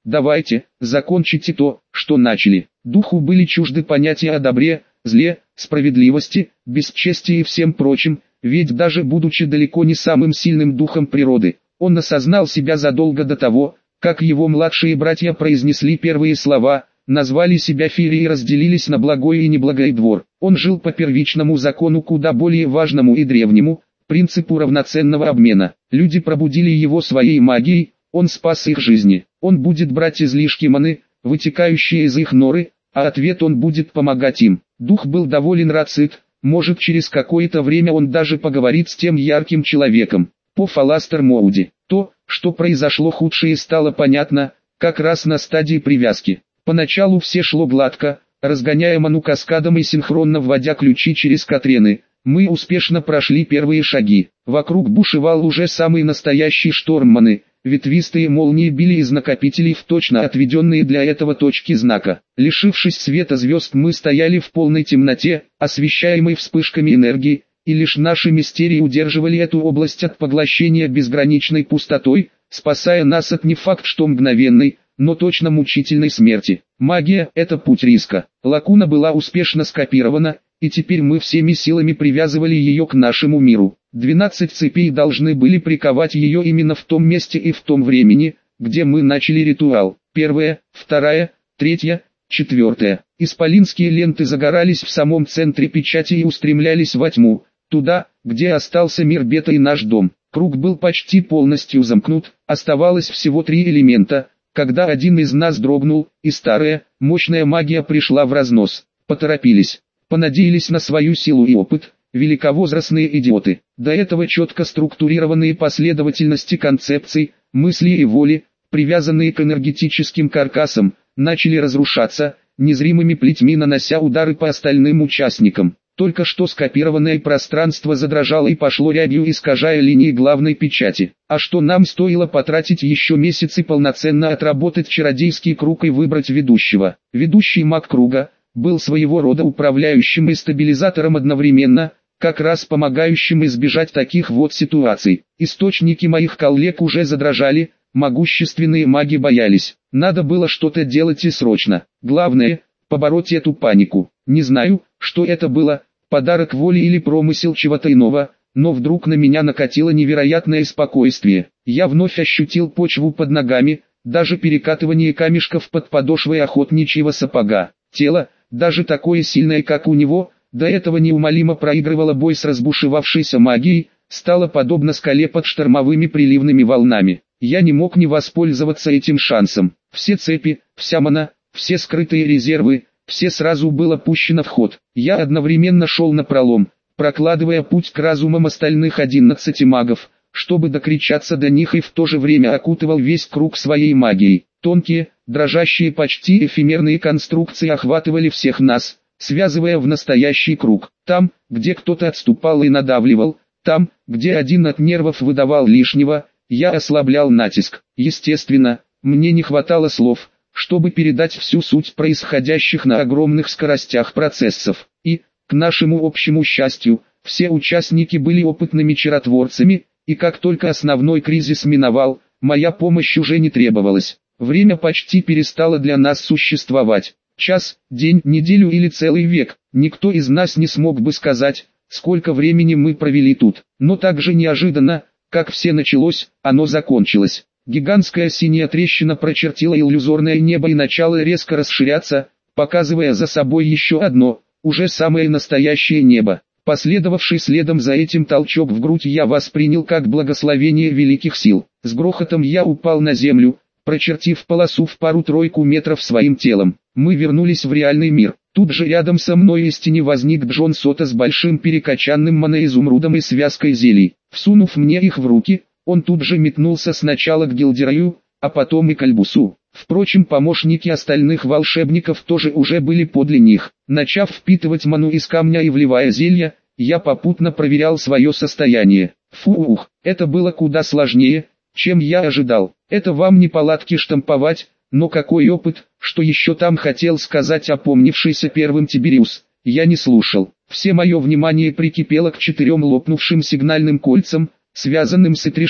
Speaker 1: Давайте, закончите то, что начали. Духу были чужды понятия о добре, зле, справедливости, бесчестии и всем прочем, ведь даже будучи далеко не самым сильным духом природы, он осознал себя задолго до того, как его младшие братья произнесли первые слова, назвали себя Фири и разделились на благой и неблагой двор. Он жил по первичному закону куда более важному и древнему, принципу равноценного обмена. Люди пробудили его своей магией, он спас их жизни. Он будет брать излишки маны, вытекающие из их норы, а ответ он будет помогать им. Дух был доволен Рацит, может через какое-то время он даже поговорит с тем ярким человеком. По Фаластер Моуди. То, что произошло худшее, стало понятно, как раз на стадии привязки. Поначалу все шло гладко, разгоняя ману каскадом и синхронно вводя ключи через Катрены. Мы успешно прошли первые шаги. Вокруг бушевал уже самый настоящий шторм маны. Ветвистые молнии били из накопителей в точно отведенные для этого точки знака. Лишившись света звезд, мы стояли в полной темноте, освещаемой вспышками энергии, и лишь наши мистерии удерживали эту область от поглощения безграничной пустотой, спасая нас от не факт что мгновенной, но точно мучительной смерти. Магия – это путь риска. Лакуна была успешно скопирована, и теперь мы всеми силами привязывали ее к нашему миру. Двенадцать цепей должны были приковать ее именно в том месте и в том времени, где мы начали ритуал. Первая, вторая, третья, четвертая. Исполинские ленты загорались в самом центре печати и устремлялись во тьму, туда, где остался мир Бета и наш дом. Круг был почти полностью замкнут, оставалось всего три элемента, когда один из нас дрогнул, и старая, мощная магия пришла в разнос. Поторопились, понадеялись на свою силу и опыт, великовозрастные идиоты. До этого четко структурированные последовательности концепций, мысли и воли, привязанные к энергетическим каркасам, начали разрушаться, незримыми плетьми нанося удары по остальным участникам. Только что скопированное пространство задрожало и пошло рябью, искажая линии главной печати. А что нам стоило потратить еще месяцы полноценно отработать чародейский круг и выбрать ведущего. Ведущий маг круга был своего рода управляющим и стабилизатором одновременно, как раз помогающим избежать таких вот ситуаций. Источники моих коллег уже задрожали, могущественные маги боялись. Надо было что-то делать и срочно. Главное – побороть эту панику. Не знаю, что это было, подарок воли или промысел чего-то иного, но вдруг на меня накатило невероятное спокойствие. Я вновь ощутил почву под ногами, даже перекатывание камешков под подошвой охотничьего сапога. Тело, даже такое сильное как у него, до этого неумолимо проигрывало бой с разбушевавшейся магией, стало подобно скале под штормовыми приливными волнами. Я не мог не воспользоваться этим шансом. Все цепи, вся мана, все скрытые резервы, все сразу было пущено в ход. Я одновременно шел напролом, прокладывая путь к разумам остальных одиннадцати магов, чтобы докричаться до них, и в то же время окутывал весь круг своей магией. Тонкие, дрожащие, почти эфемерные конструкции охватывали всех нас, связывая в настоящий круг. Там, где кто-то отступал и надавливал, там, где один от нервов выдавал лишнего, я ослаблял натиск. Естественно, мне не хватало слов, чтобы передать всю суть происходящих на огромных скоростях процессов. И, к нашему общему счастью, все участники были опытными чаротворцами, и как только основной кризис миновал, моя помощь уже не требовалась. Время почти перестало для нас существовать. Час, день, неделю или целый век, никто из нас не смог бы сказать, сколько времени мы провели тут. Но так же неожиданно, как все началось, оно закончилось. Гигантская синяя трещина прочертила иллюзорное небо и начала резко расширяться, показывая за собой еще одно, уже самое настоящее небо. Последовавший следом за этим толчок в грудь я воспринял как благословение великих сил. С грохотом я упал на землю, прочертив полосу в пару-тройку метров своим телом. Мы вернулись в реальный мир. Тут же рядом со мной из тени возник Джон Сота с большим перекачанным моноизумрудом и связкой зелий. Всунув мне их в руки, он тут же метнулся сначала к Гилдераю, а потом и к Альбусу. Впрочем, помощники остальных волшебников тоже уже были подле них. Начав впитывать ману из камня и вливая зелья, я попутно проверял свое состояние. Фух, это было куда сложнее, чем я ожидал. Это вам не палатки штамповать, но какой опыт, что еще там хотел сказать опомнившийся первым Тибериус. Я не слушал. Все мое внимание прикипело к четырем лопнувшим сигнальным кольцам, связанным с Итришей,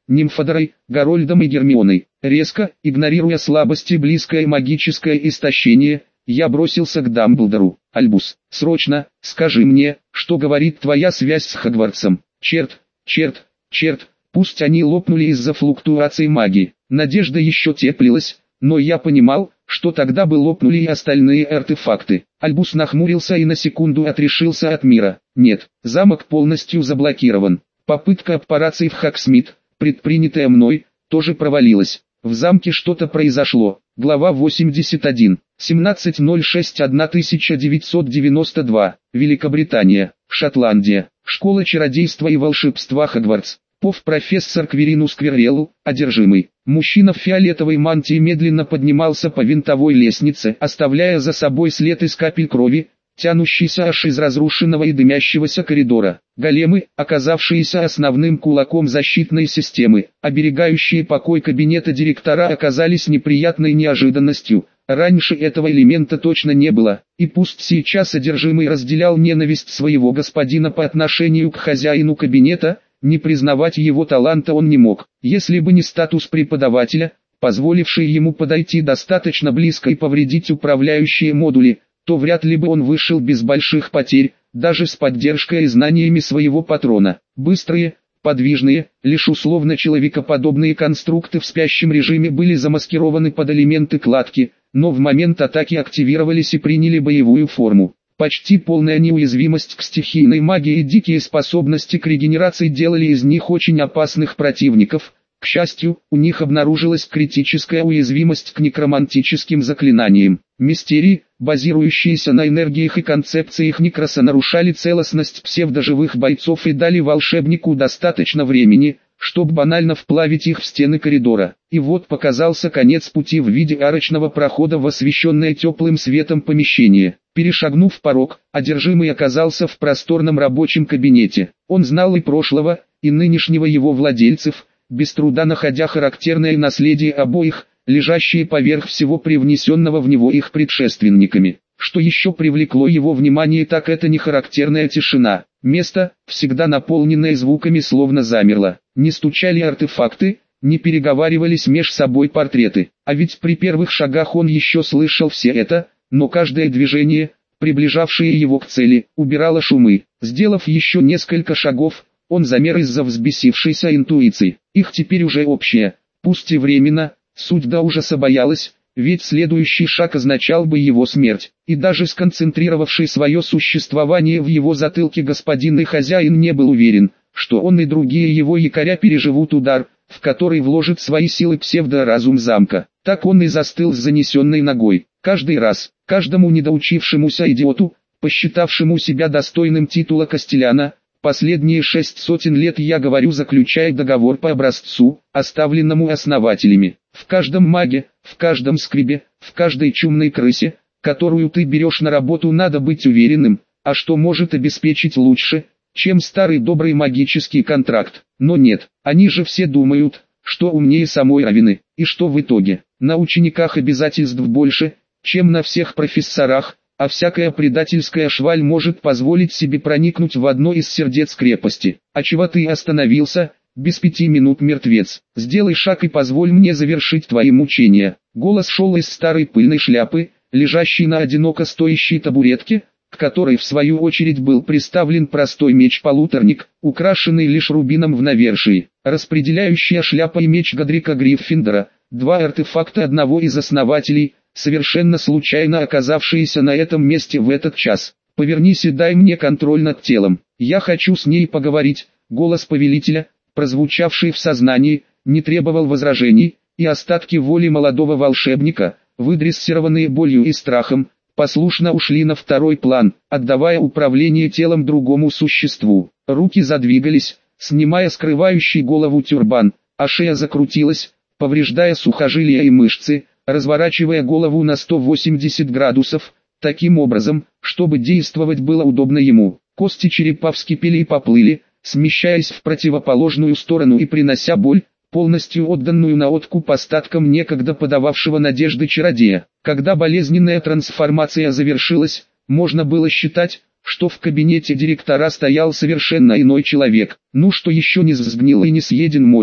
Speaker 1: Нимфодорой, Гарольдом и Гермионой. Резко, игнорируя слабости и близкое магическое истощение, я бросился к Дамблдору. «Альбус, срочно, скажи мне, что говорит твоя связь с Хогвартсом?» «Черт, черт, черт, пусть они лопнули из-за флуктуации магии». Надежда еще теплилась, но я понимал, что тогда бы лопнули и остальные артефакты. Альбус нахмурился и на секунду отрешился от мира. Нет, замок полностью заблокирован. Попытка операции в Хогсмит, предпринятая мной, тоже провалилась. В замке что-то произошло. Глава восемьдесят один. семнадцатое ноль шестое тысяча девятьсот девяносто два. Великобритания, Шотландия. Школа чародейства и волшебства Хогвартс. Пов профессор Квиринус Квиррелл, одержимый. Мужчина в фиолетовой мантии медленно поднимался по винтовой лестнице, оставляя за собой след из капель крови, тянущийся аж из разрушенного и дымящегося коридора. Големы, оказавшиеся основным кулаком защитной системы, оберегающие покой кабинета директора, оказались неприятной неожиданностью. Раньше этого элемента точно не было, и пусть сейчас одержимый разделял ненависть своего господина по отношению к хозяину кабинета, не признавать его таланта он не мог. Если бы не статус преподавателя, позволивший ему подойти достаточно близко и повредить управляющие модули, то вряд ли бы он вышел без больших потерь, даже с поддержкой и знаниями своего патрона. Быстрые, подвижные, лишь условно человекоподобные конструкты в спящем режиме были замаскированы под элементы кладки, но в момент атаки активировались и приняли боевую форму. Почти полная неуязвимость к стихийной магии и дикие способности к регенерации делали из них очень опасных противников. К счастью, у них обнаружилась критическая уязвимость к некромантическим заклинаниям. Мистерии, базирующиеся на энергиях и концепциях Некроса, нарушали целостность псевдоживых бойцов и дали волшебнику достаточно времени, чтобы банально вплавить их в стены коридора. И вот показался конец пути в виде арочного прохода в освещенное теплым светом помещение. Перешагнув порог, одержимый оказался в просторном рабочем кабинете. Он знал и прошлого, и нынешнего его владельцев, без труда находя характерное наследие обоих, лежащие поверх всего привнесенного в него их предшественниками. Что еще привлекло его внимание, так это нехарактерная тишина. Место, всегда наполненное звуками, словно замерло. Не стучали артефакты, не переговаривались меж собой портреты. А ведь при первых шагах он еще слышал все это, но каждое движение, приближавшее его к цели, убирало шумы. Сделав еще несколько шагов, он замер из-за взбесившейся интуиции. Их теперь уже общее, пусть и временно, суть до ужаса боялась, ведь следующий шаг означал бы его смерть. И даже сконцентрировавший свое существование в его затылке господин и хозяин не был уверен, что он и другие его якоря переживут удар, в который вложит свои силы псевдоразум замка. Так он и застыл с занесенной ногой. Каждый раз, каждому недоучившемуся идиоту, посчитавшему себя достойным титула Костеляна, последние шесть сотен лет я говорю, заключая договор по образцу, оставленному основателями. В каждом маге, в каждом скрибе, в каждой чумной крысе, которую ты берешь на работу, надо быть уверенным, а что может обеспечить лучше, чем старый добрый магический контракт. Но нет, они же все думают, что умнее самой Равины, и что в итоге, на учениках обязательств больше, чем на всех профессорах, а всякая предательская шваль может позволить себе проникнуть в одно из сердец крепости. А чего ты остановился, без пяти минут мертвец? Сделай шаг и позволь мне завершить твои мучения. Голос шел из старой пыльной шляпы, лежащей на одиноко стоящей табуретке, к которой в свою очередь был приставлен простой меч-полуторник, украшенный лишь рубином в навершии. Распределяющая шляпа и меч Годрика Гриффиндора, два артефакта одного из основателей, совершенно случайно оказавшиеся на этом месте в этот час. Повернись и дай мне контроль над телом. Я хочу с ней поговорить. Голос повелителя, прозвучавший в сознании, не требовал возражений, и остатки воли молодого волшебника, выдрессированные болью и страхом, послушно ушли на второй план, отдавая управление телом другому существу. Руки задвигались, снимая скрывающий голову тюрбан, а шея закрутилась, повреждая сухожилия и мышцы, разворачивая голову на сто восемьдесят градусов, таким образом, чтобы действовать было удобно ему. Кости черепа вскипели и поплыли, смещаясь в противоположную сторону и принося боль, полностью отданную на откуп остаткам некогда подававшего надежды чародея. Когда болезненная трансформация завершилась, можно было считать, что в кабинете директора стоял совершенно иной человек. Ну что еще не сгнил и не съеден молью,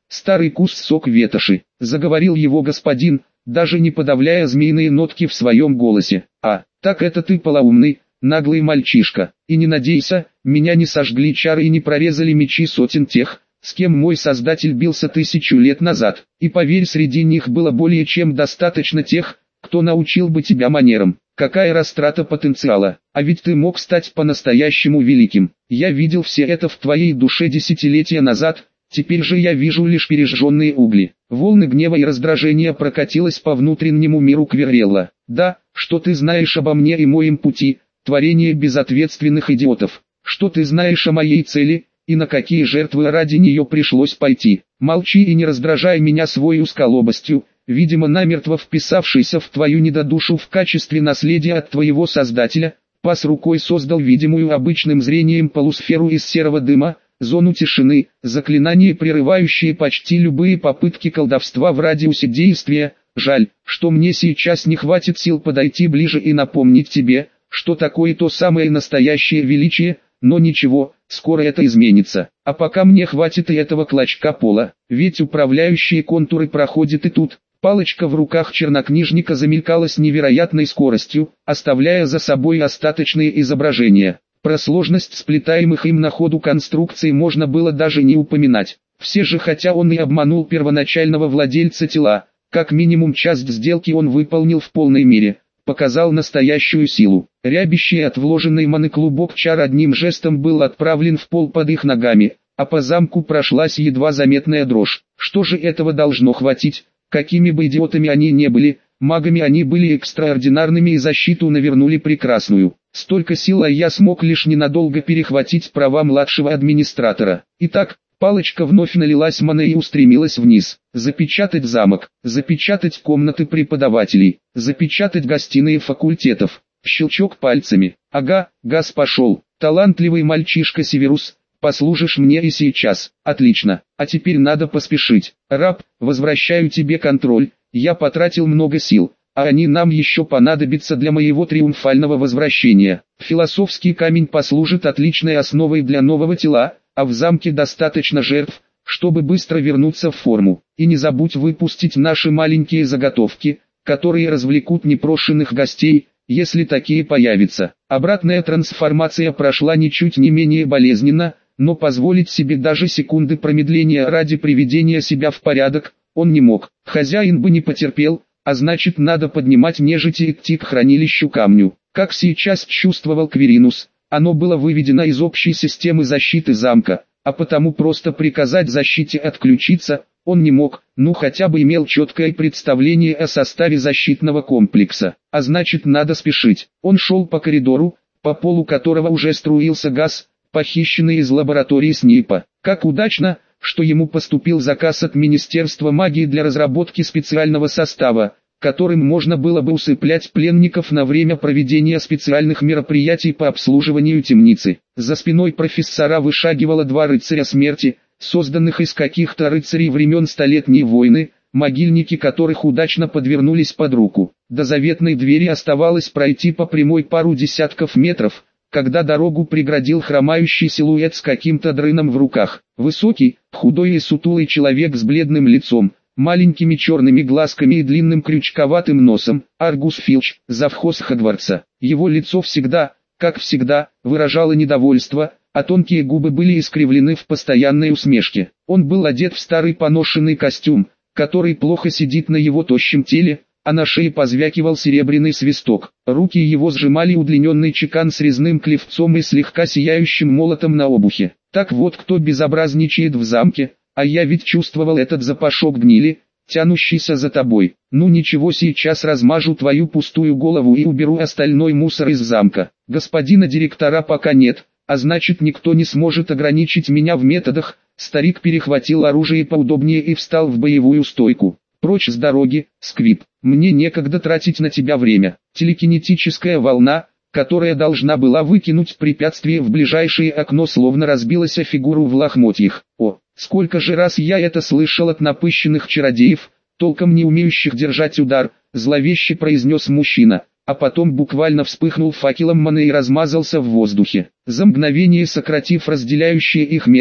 Speaker 1: старый кусок ветоши, заговорил его господин, даже не подавляя змеиные нотки в своем голосе. А, так это ты полоумный, наглый мальчишка, и не надейся, меня не сожгли чары и не прорезали мечи сотен тех, с кем мой создатель бился тысячу лет назад, и поверь, среди них было более чем достаточно тех, кто научил бы тебя манерам. Какая растрата потенциала, а ведь ты мог стать по-настоящему великим. Я видел все это в твоей душе десятилетия назад, теперь же я вижу лишь пережженные угли. Волны гнева и раздражения прокатилась по внутреннему миру Кверелла. Да, что ты знаешь обо мне и моем пути, творение безответственных идиотов? Что ты знаешь о моей цели, и на какие жертвы ради нее пришлось пойти? Молчи и не раздражай меня своей узколобостью, видимо намертво вписавшийся в твою недодушу в качестве наследия от твоего создателя. Пас рукой создал видимую обычным зрением полусферу из серого дыма, зону тишины, заклинания, прерывающие почти любые попытки колдовства в радиусе действия. Жаль, что мне сейчас не хватит сил подойти ближе и напомнить тебе, что такое то самое настоящее величие, но ничего, скоро это изменится. А пока мне хватит и этого клочка пола, ведь управляющие контуры проходят и тут. Палочка в руках чернокнижника замелькала с невероятной скоростью, оставляя за собой остаточные изображения. Про сложность сплетаемых им на ходу конструкций можно было даже не упоминать. Все же, хотя он и обманул первоначального владельца тела, как минимум часть сделки он выполнил в полной мере, показал настоящую силу. Рябящий от вложенной маны клубок чар одним жестом был отправлен в пол под их ногами, а по замку прошлась едва заметная дрожь. Что же этого должно хватить? Какими бы идиотами они не были, магами они были экстраординарными и защиту навернули прекрасную. Столько сил, а я смог лишь ненадолго перехватить права младшего администратора. Итак, палочка вновь налилась маной и устремилась вниз. Запечатать замок, запечатать комнаты преподавателей, запечатать гостиные факультетов. Щелчок пальцами. Ага, газ пошел. Талантливый мальчишка Северус, послужишь мне и сейчас. Отлично, а теперь надо поспешить. Раб, возвращаю тебе контроль, я потратил много сил, а они нам еще понадобятся для моего триумфального возвращения. Философский камень послужит отличной основой для нового тела, а в замке достаточно жертв, чтобы быстро вернуться в форму. И не забудь выпустить наши маленькие заготовки, которые развлекут непрошенных гостей, если такие появятся. Обратная трансформация прошла ничуть не менее болезненно, но позволить себе даже секунды промедления ради приведения себя в порядок он не мог. Хозяин бы не потерпел, а значит, надо поднимать нежить и идти к хранилищу камню. Как сейчас чувствовал Кверинус, оно было выведено из общей системы защиты замка, а потому просто приказать защите отключиться он не мог, ну хотя бы имел четкое представление о составе защитного комплекса. А значит, надо спешить. Он шел по коридору, по полу которого уже струился газ, похищенный из лаборатории Снейпа. Как удачно, что ему поступил заказ от Министерства магии для разработки специального состава, которым можно было бы усыплять пленников на время проведения специальных мероприятий по обслуживанию темницы. За спиной профессора вышагивало два рыцаря смерти, созданных из каких-то рыцарей времен Столетней войны, могильники которых удачно подвернулись под руку. До заветной двери оставалось пройти по прямой пару десятков метров, когда дорогу преградил хромающий силуэт с каким-то дрыном в руках. Высокий, худой и сутулый человек с бледным лицом, маленькими черными глазками и длинным крючковатым носом, Аргус Филч, завхоз Хогвартса. Его лицо всегда, как всегда, выражало недовольство, а тонкие губы были искривлены в постоянной усмешке. Он был одет в старый поношенный костюм, который плохо сидит на его тощем теле, а на шее позвякивал серебряный свисток. Руки его сжимали удлиненный чекан с резным клевцом и слегка сияющим молотом на обухе. Так вот кто безобразничает в замке, а я ведь чувствовал этот запашок гнили, тянущийся за тобой. Ну ничего, сейчас размажу твою пустую голову и уберу остальной мусор из замка. Господина директора пока нет, а значит никто не сможет ограничить меня в методах. Старик перехватил оружие поудобнее и встал в боевую стойку. Прочь с дороги, Сквиб, мне некогда тратить на тебя время. Телекинетическая волна, которая должна была выкинуть препятствие в ближайшее окно, словно разбилась о фигуру в лохмотьях. О, сколько же раз я это слышал от напыщенных чародеев, толком не умеющих держать удар, зловеще произнес мужчина, а потом буквально вспыхнул факелом маны и размазался в воздухе. За мгновение сократив разделяющие их метры,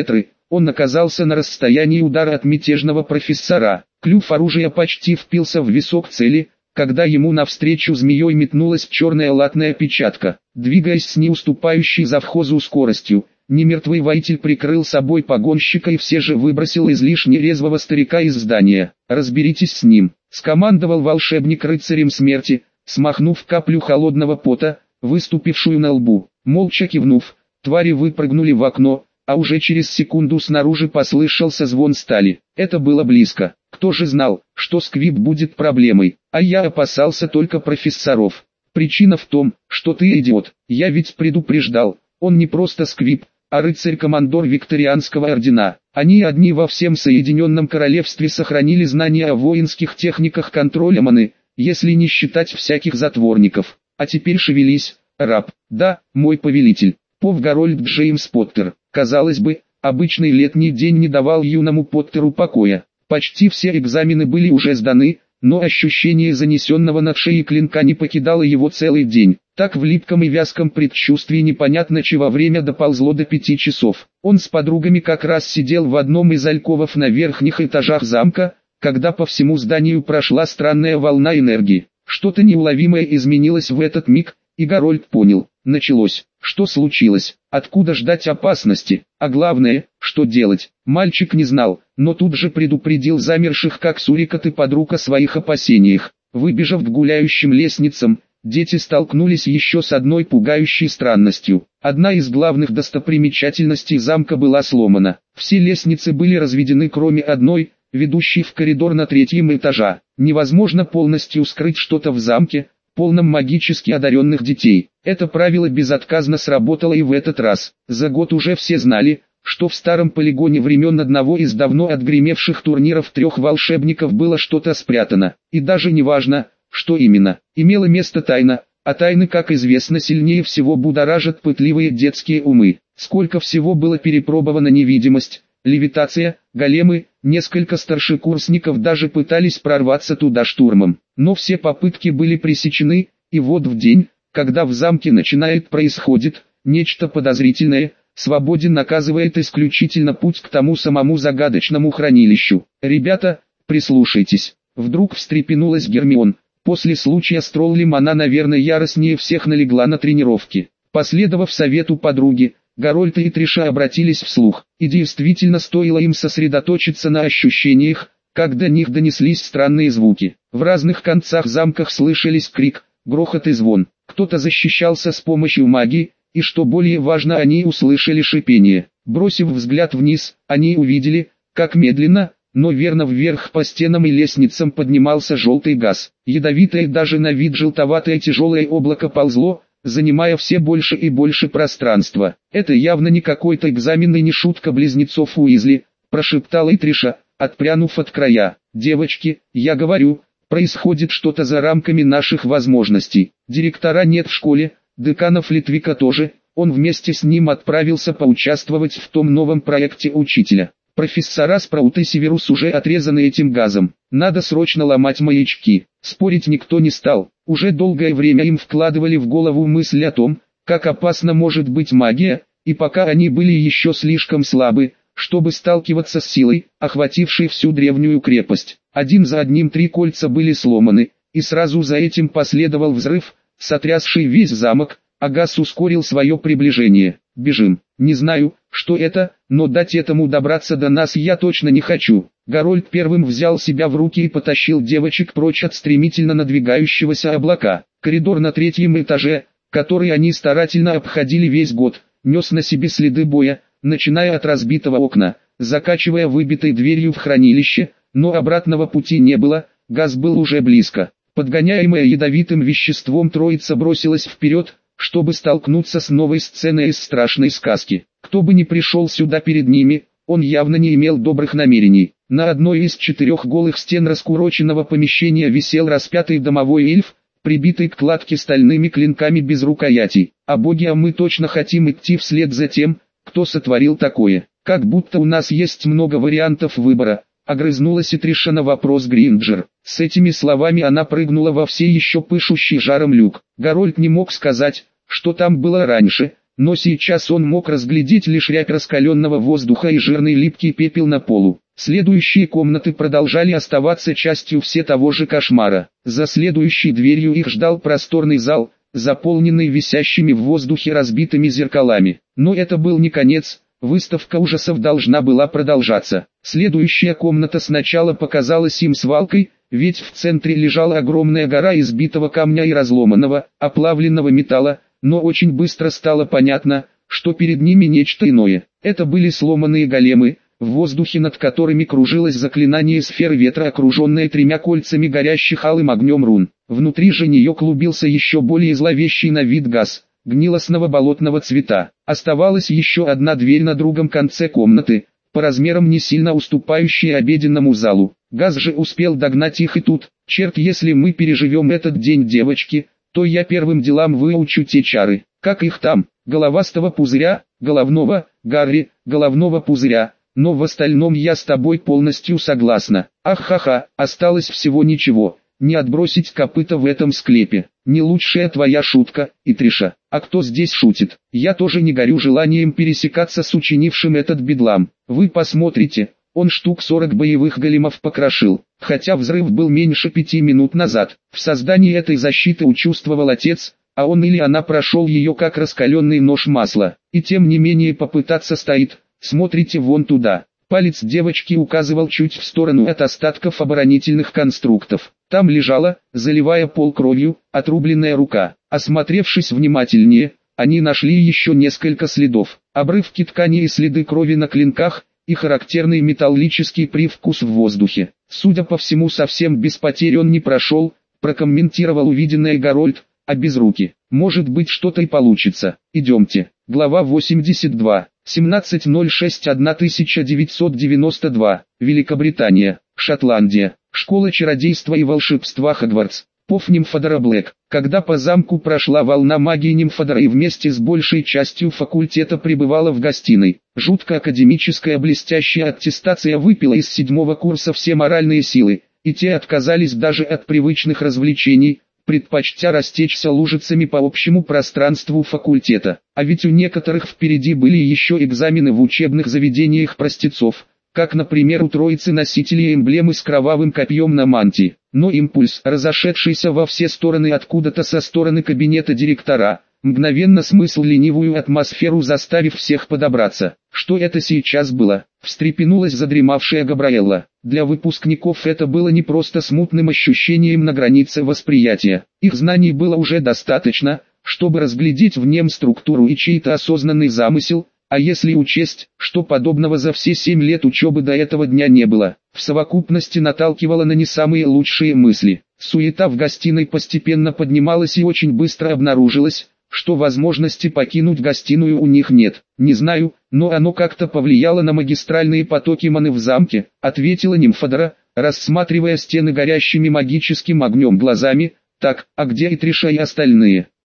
Speaker 1: он оказался на расстоянии удара от мятежного профессора. Клюв оружия почти впился в висок цели, когда ему навстречу змеей метнулась черная латная печатка. Двигаясь с неуступающей завхозу скоростью, немертвый воитель прикрыл собой погонщика и все же выбросил излишне резвого старика из здания. «Разберитесь с ним», — скомандовал волшебник рыцарем смерти, смахнув каплю холодного пота, выступившую на лбу. Молча кивнув, твари выпрыгнули в окно, а уже через секунду снаружи послышался звон стали. Это было близко. Кто же знал, что сквиб будет проблемой, а я опасался только профессоров. Причина в том, что ты идиот, я ведь предупреждал, он не просто сквиб, а рыцарь-командор Викторианского ордена. Они одни во всем Соединенном Королевстве сохранили знания о воинских техниках контроля маны, если не считать всяких затворников. А теперь шевелись, раб. Да, мой повелитель. Пов Гарольд Джеймс Поттер. Казалось бы, обычный летний день не давал юному Поттеру покоя. Почти все экзамены были уже сданы, но ощущение занесенного над шеей клинка не покидало его целый день. Так в липком и вязком предчувствии непонятно чего время доползло до пяти часов. Он с подругами как раз сидел в одном из альковов на верхних этажах замка, когда по всему зданию прошла странная волна энергии. Что-то неуловимое изменилось в этот миг, и Гарольд понял. Началось. Что случилось? Откуда ждать опасности? А главное, что делать? Мальчик не знал, но тут же предупредил замерших как сурикаты подруг о своих опасениях. Выбежав к гуляющим лестницам, дети столкнулись еще с одной пугающей странностью. Одна из главных достопримечательностей замка была сломана. Все лестницы были разведены кроме одной, ведущей в коридор на третьем этаже. Невозможно полностью скрыть что-то в замке, полном магически одаренных детей. Это правило безотказно сработало и в этот раз. За год уже все знали, что в старом полигоне времен одного из давно отгремевших турниров трех волшебников было что-то спрятано. И даже не важно, что именно. Имела место тайна, а тайны, как известно, сильнее всего будоражат пытливые детские умы. Сколько всего было перепробовано невидимость, левитация, големы, несколько старшекурсников даже пытались прорваться туда штурмом. Но все попытки были пресечены, и вот в день, когда в замке начинает происходить нечто подозрительное, свободен наказывает исключительно путь к тому самому загадочному хранилищу. «Ребята, прислушайтесь», — вдруг встрепенулась Гермион. После случая с троллем она, наверное, яростнее всех налегла на тренировки. Последовав совету подруги, Гарольд и Триша обратились вслух, и действительно стоило им сосредоточиться на ощущениях, как до них донеслись странные звуки. В разных концах замках слышались крик, грохот и звон. Кто-то защищался с помощью магии, и что более важно, они услышали шипение. Бросив взгляд вниз, они увидели, как медленно, но верно вверх по стенам и лестницам поднимался желтый газ. Ядовитое даже на вид желтоватое тяжелое облако ползло, занимая все больше и больше пространства. «Это явно не какой-то экзамен и не шутка близнецов Уизли», – прошептала Триша, отпрянув от края. «Девочки, я говорю, происходит что-то за рамками наших возможностей. Директора нет в школе, декана Флитвика тоже, он вместе с ним отправился поучаствовать в том новом проекте учителя. Профессора Спраут и Северус уже отрезаны этим газом. Надо срочно ломать маячки». Спорить никто не стал. Уже долгое время им вкладывали в голову мысль о том, как опасна может быть магия, и пока они были еще слишком слабы, чтобы сталкиваться с силой, охватившей всю древнюю крепость. Один за одним три кольца были сломаны, и сразу за этим последовал взрыв, сотрясший весь замок, а газ ускорил свое приближение. «Бежим. Не знаю, что это, но дать этому добраться до нас я точно не хочу». Гарольд первым взял себя в руки и потащил девочек прочь от стремительно надвигающегося облака. Коридор на третьем этаже, который они старательно обходили весь год, нес на себе следы боя, начиная от разбитого окна, закачивая выбитой дверью в хранилище, но обратного пути не было, газ был уже близко. Подгоняемая ядовитым веществом троица бросилась вперед, чтобы столкнуться с новой сценой из страшной сказки. Кто бы ни пришел сюда перед ними, он явно не имел добрых намерений. На одной из четырех голых стен раскуроченного помещения висел распятый домовой эльф, прибитый к кладке стальными клинками без рукоятей. «А боги, а мы точно хотим идти вслед за тем, кто сотворил такое. Как будто у нас есть много вариантов выбора», — огрызнулась и Триша на вопрос Гринджер. С этими словами она прыгнула во все еще пышущий жаром люк. Гарольд не мог сказать, что там было раньше, но сейчас он мог разглядеть лишь рябь раскаленного воздуха и жирный липкий пепел на полу. Следующие комнаты продолжали оставаться частью все того же кошмара. За следующей дверью их ждал просторный зал, заполненный висящими в воздухе разбитыми зеркалами. Но это был не конец, выставка ужасов должна была продолжаться. Следующая комната сначала показалась им свалкой, ведь в центре лежала огромная гора избитого камня и разломанного, оплавленного металла, но очень быстро стало понятно, что перед ними нечто иное. Это были сломанные големы, в воздухе над которыми кружилось заклинание сферы ветра, окруженное тремя кольцами горящих алым огнем рун. Внутри же нее клубился еще более зловещий на вид газ, гнилостного болотного цвета. Оставалась еще одна дверь на другом конце комнаты, по размерам не сильно уступающая обеденному залу. Газ же успел догнать их и тут. Черт, если мы переживем этот день, девочки, то я первым делам выучу те чары. Как их там? Головастого пузыря, головного, Гарри, головного пузыря. Но в остальном я с тобой полностью согласна. Ах-ха-ха, осталось всего ничего. Не отбросить копыта в этом склепе. Не лучшая твоя шутка, Итриша. А кто здесь шутит? Я тоже не горю желанием пересекаться с учинившим этот бедлам. Вы посмотрите, он штук сорок боевых големов покрошил. Хотя взрыв был меньше пяти минут назад. В создании этой защиты участвовал отец, а он или она прошел ее как раскаленный нож масла. И тем не менее попытаться стоит. Смотрите вон туда. Палец девочки указывал чуть в сторону от остатков оборонительных конструктов. Там лежала, заливая пол кровью, отрубленная рука. Осмотревшись внимательнее, они нашли еще несколько следов. Обрывки ткани и следы крови на клинках, и характерный металлический привкус в воздухе. Судя по всему, совсем без потерь он не прошел, прокомментировал увиденное Гарольд, а без руки. Может быть, что-то и получится. Идемте. Глава восемьдесят два. семнадцатое ноль шестое тысяча девятьсот девяносто два. Великобритания, Шотландия. Школа чародейства и волшебства Хогвартс. Пов Нимфодора Блэк. Когда по замку прошла волна магии Нимфодора и вместе с большей частью факультета пребывала в гостиной, жутко академическая блестящая аттестация выпила из седьмого курса все моральные силы, и те отказались даже от привычных развлечений, предпочтя растечься лужицами по общему пространству факультета. А ведь у некоторых впереди были еще экзамены в учебных заведениях простецов, как, например, у троицы носителей эмблемы с кровавым копьем на мантии. Но импульс, разошедшийся во все стороны откуда-то со стороны кабинета директора, мгновенно смысл ленивую атмосферу, заставив всех подобраться. Что это сейчас было? Встрепенулась задремавшая Габраэлла. Для выпускников это было не просто смутным ощущением на границе восприятия. Их знаний было уже достаточно, чтобы разглядеть в нем структуру и чей-то осознанный замысел, а если учесть, что подобного за все семь лет учебы до этого дня не было, в совокупности наталкивало на не самые лучшие мысли. Суета в гостиной постепенно поднималась и очень быстро обнаружилось, что возможности покинуть гостиную у них нет. Не знаю, но оно как-то повлияло на магистральные потоки маны в замке, ответила Нимфодора, рассматривая стены горящими магическим огнем глазами. Так, а где Итриша и остальные?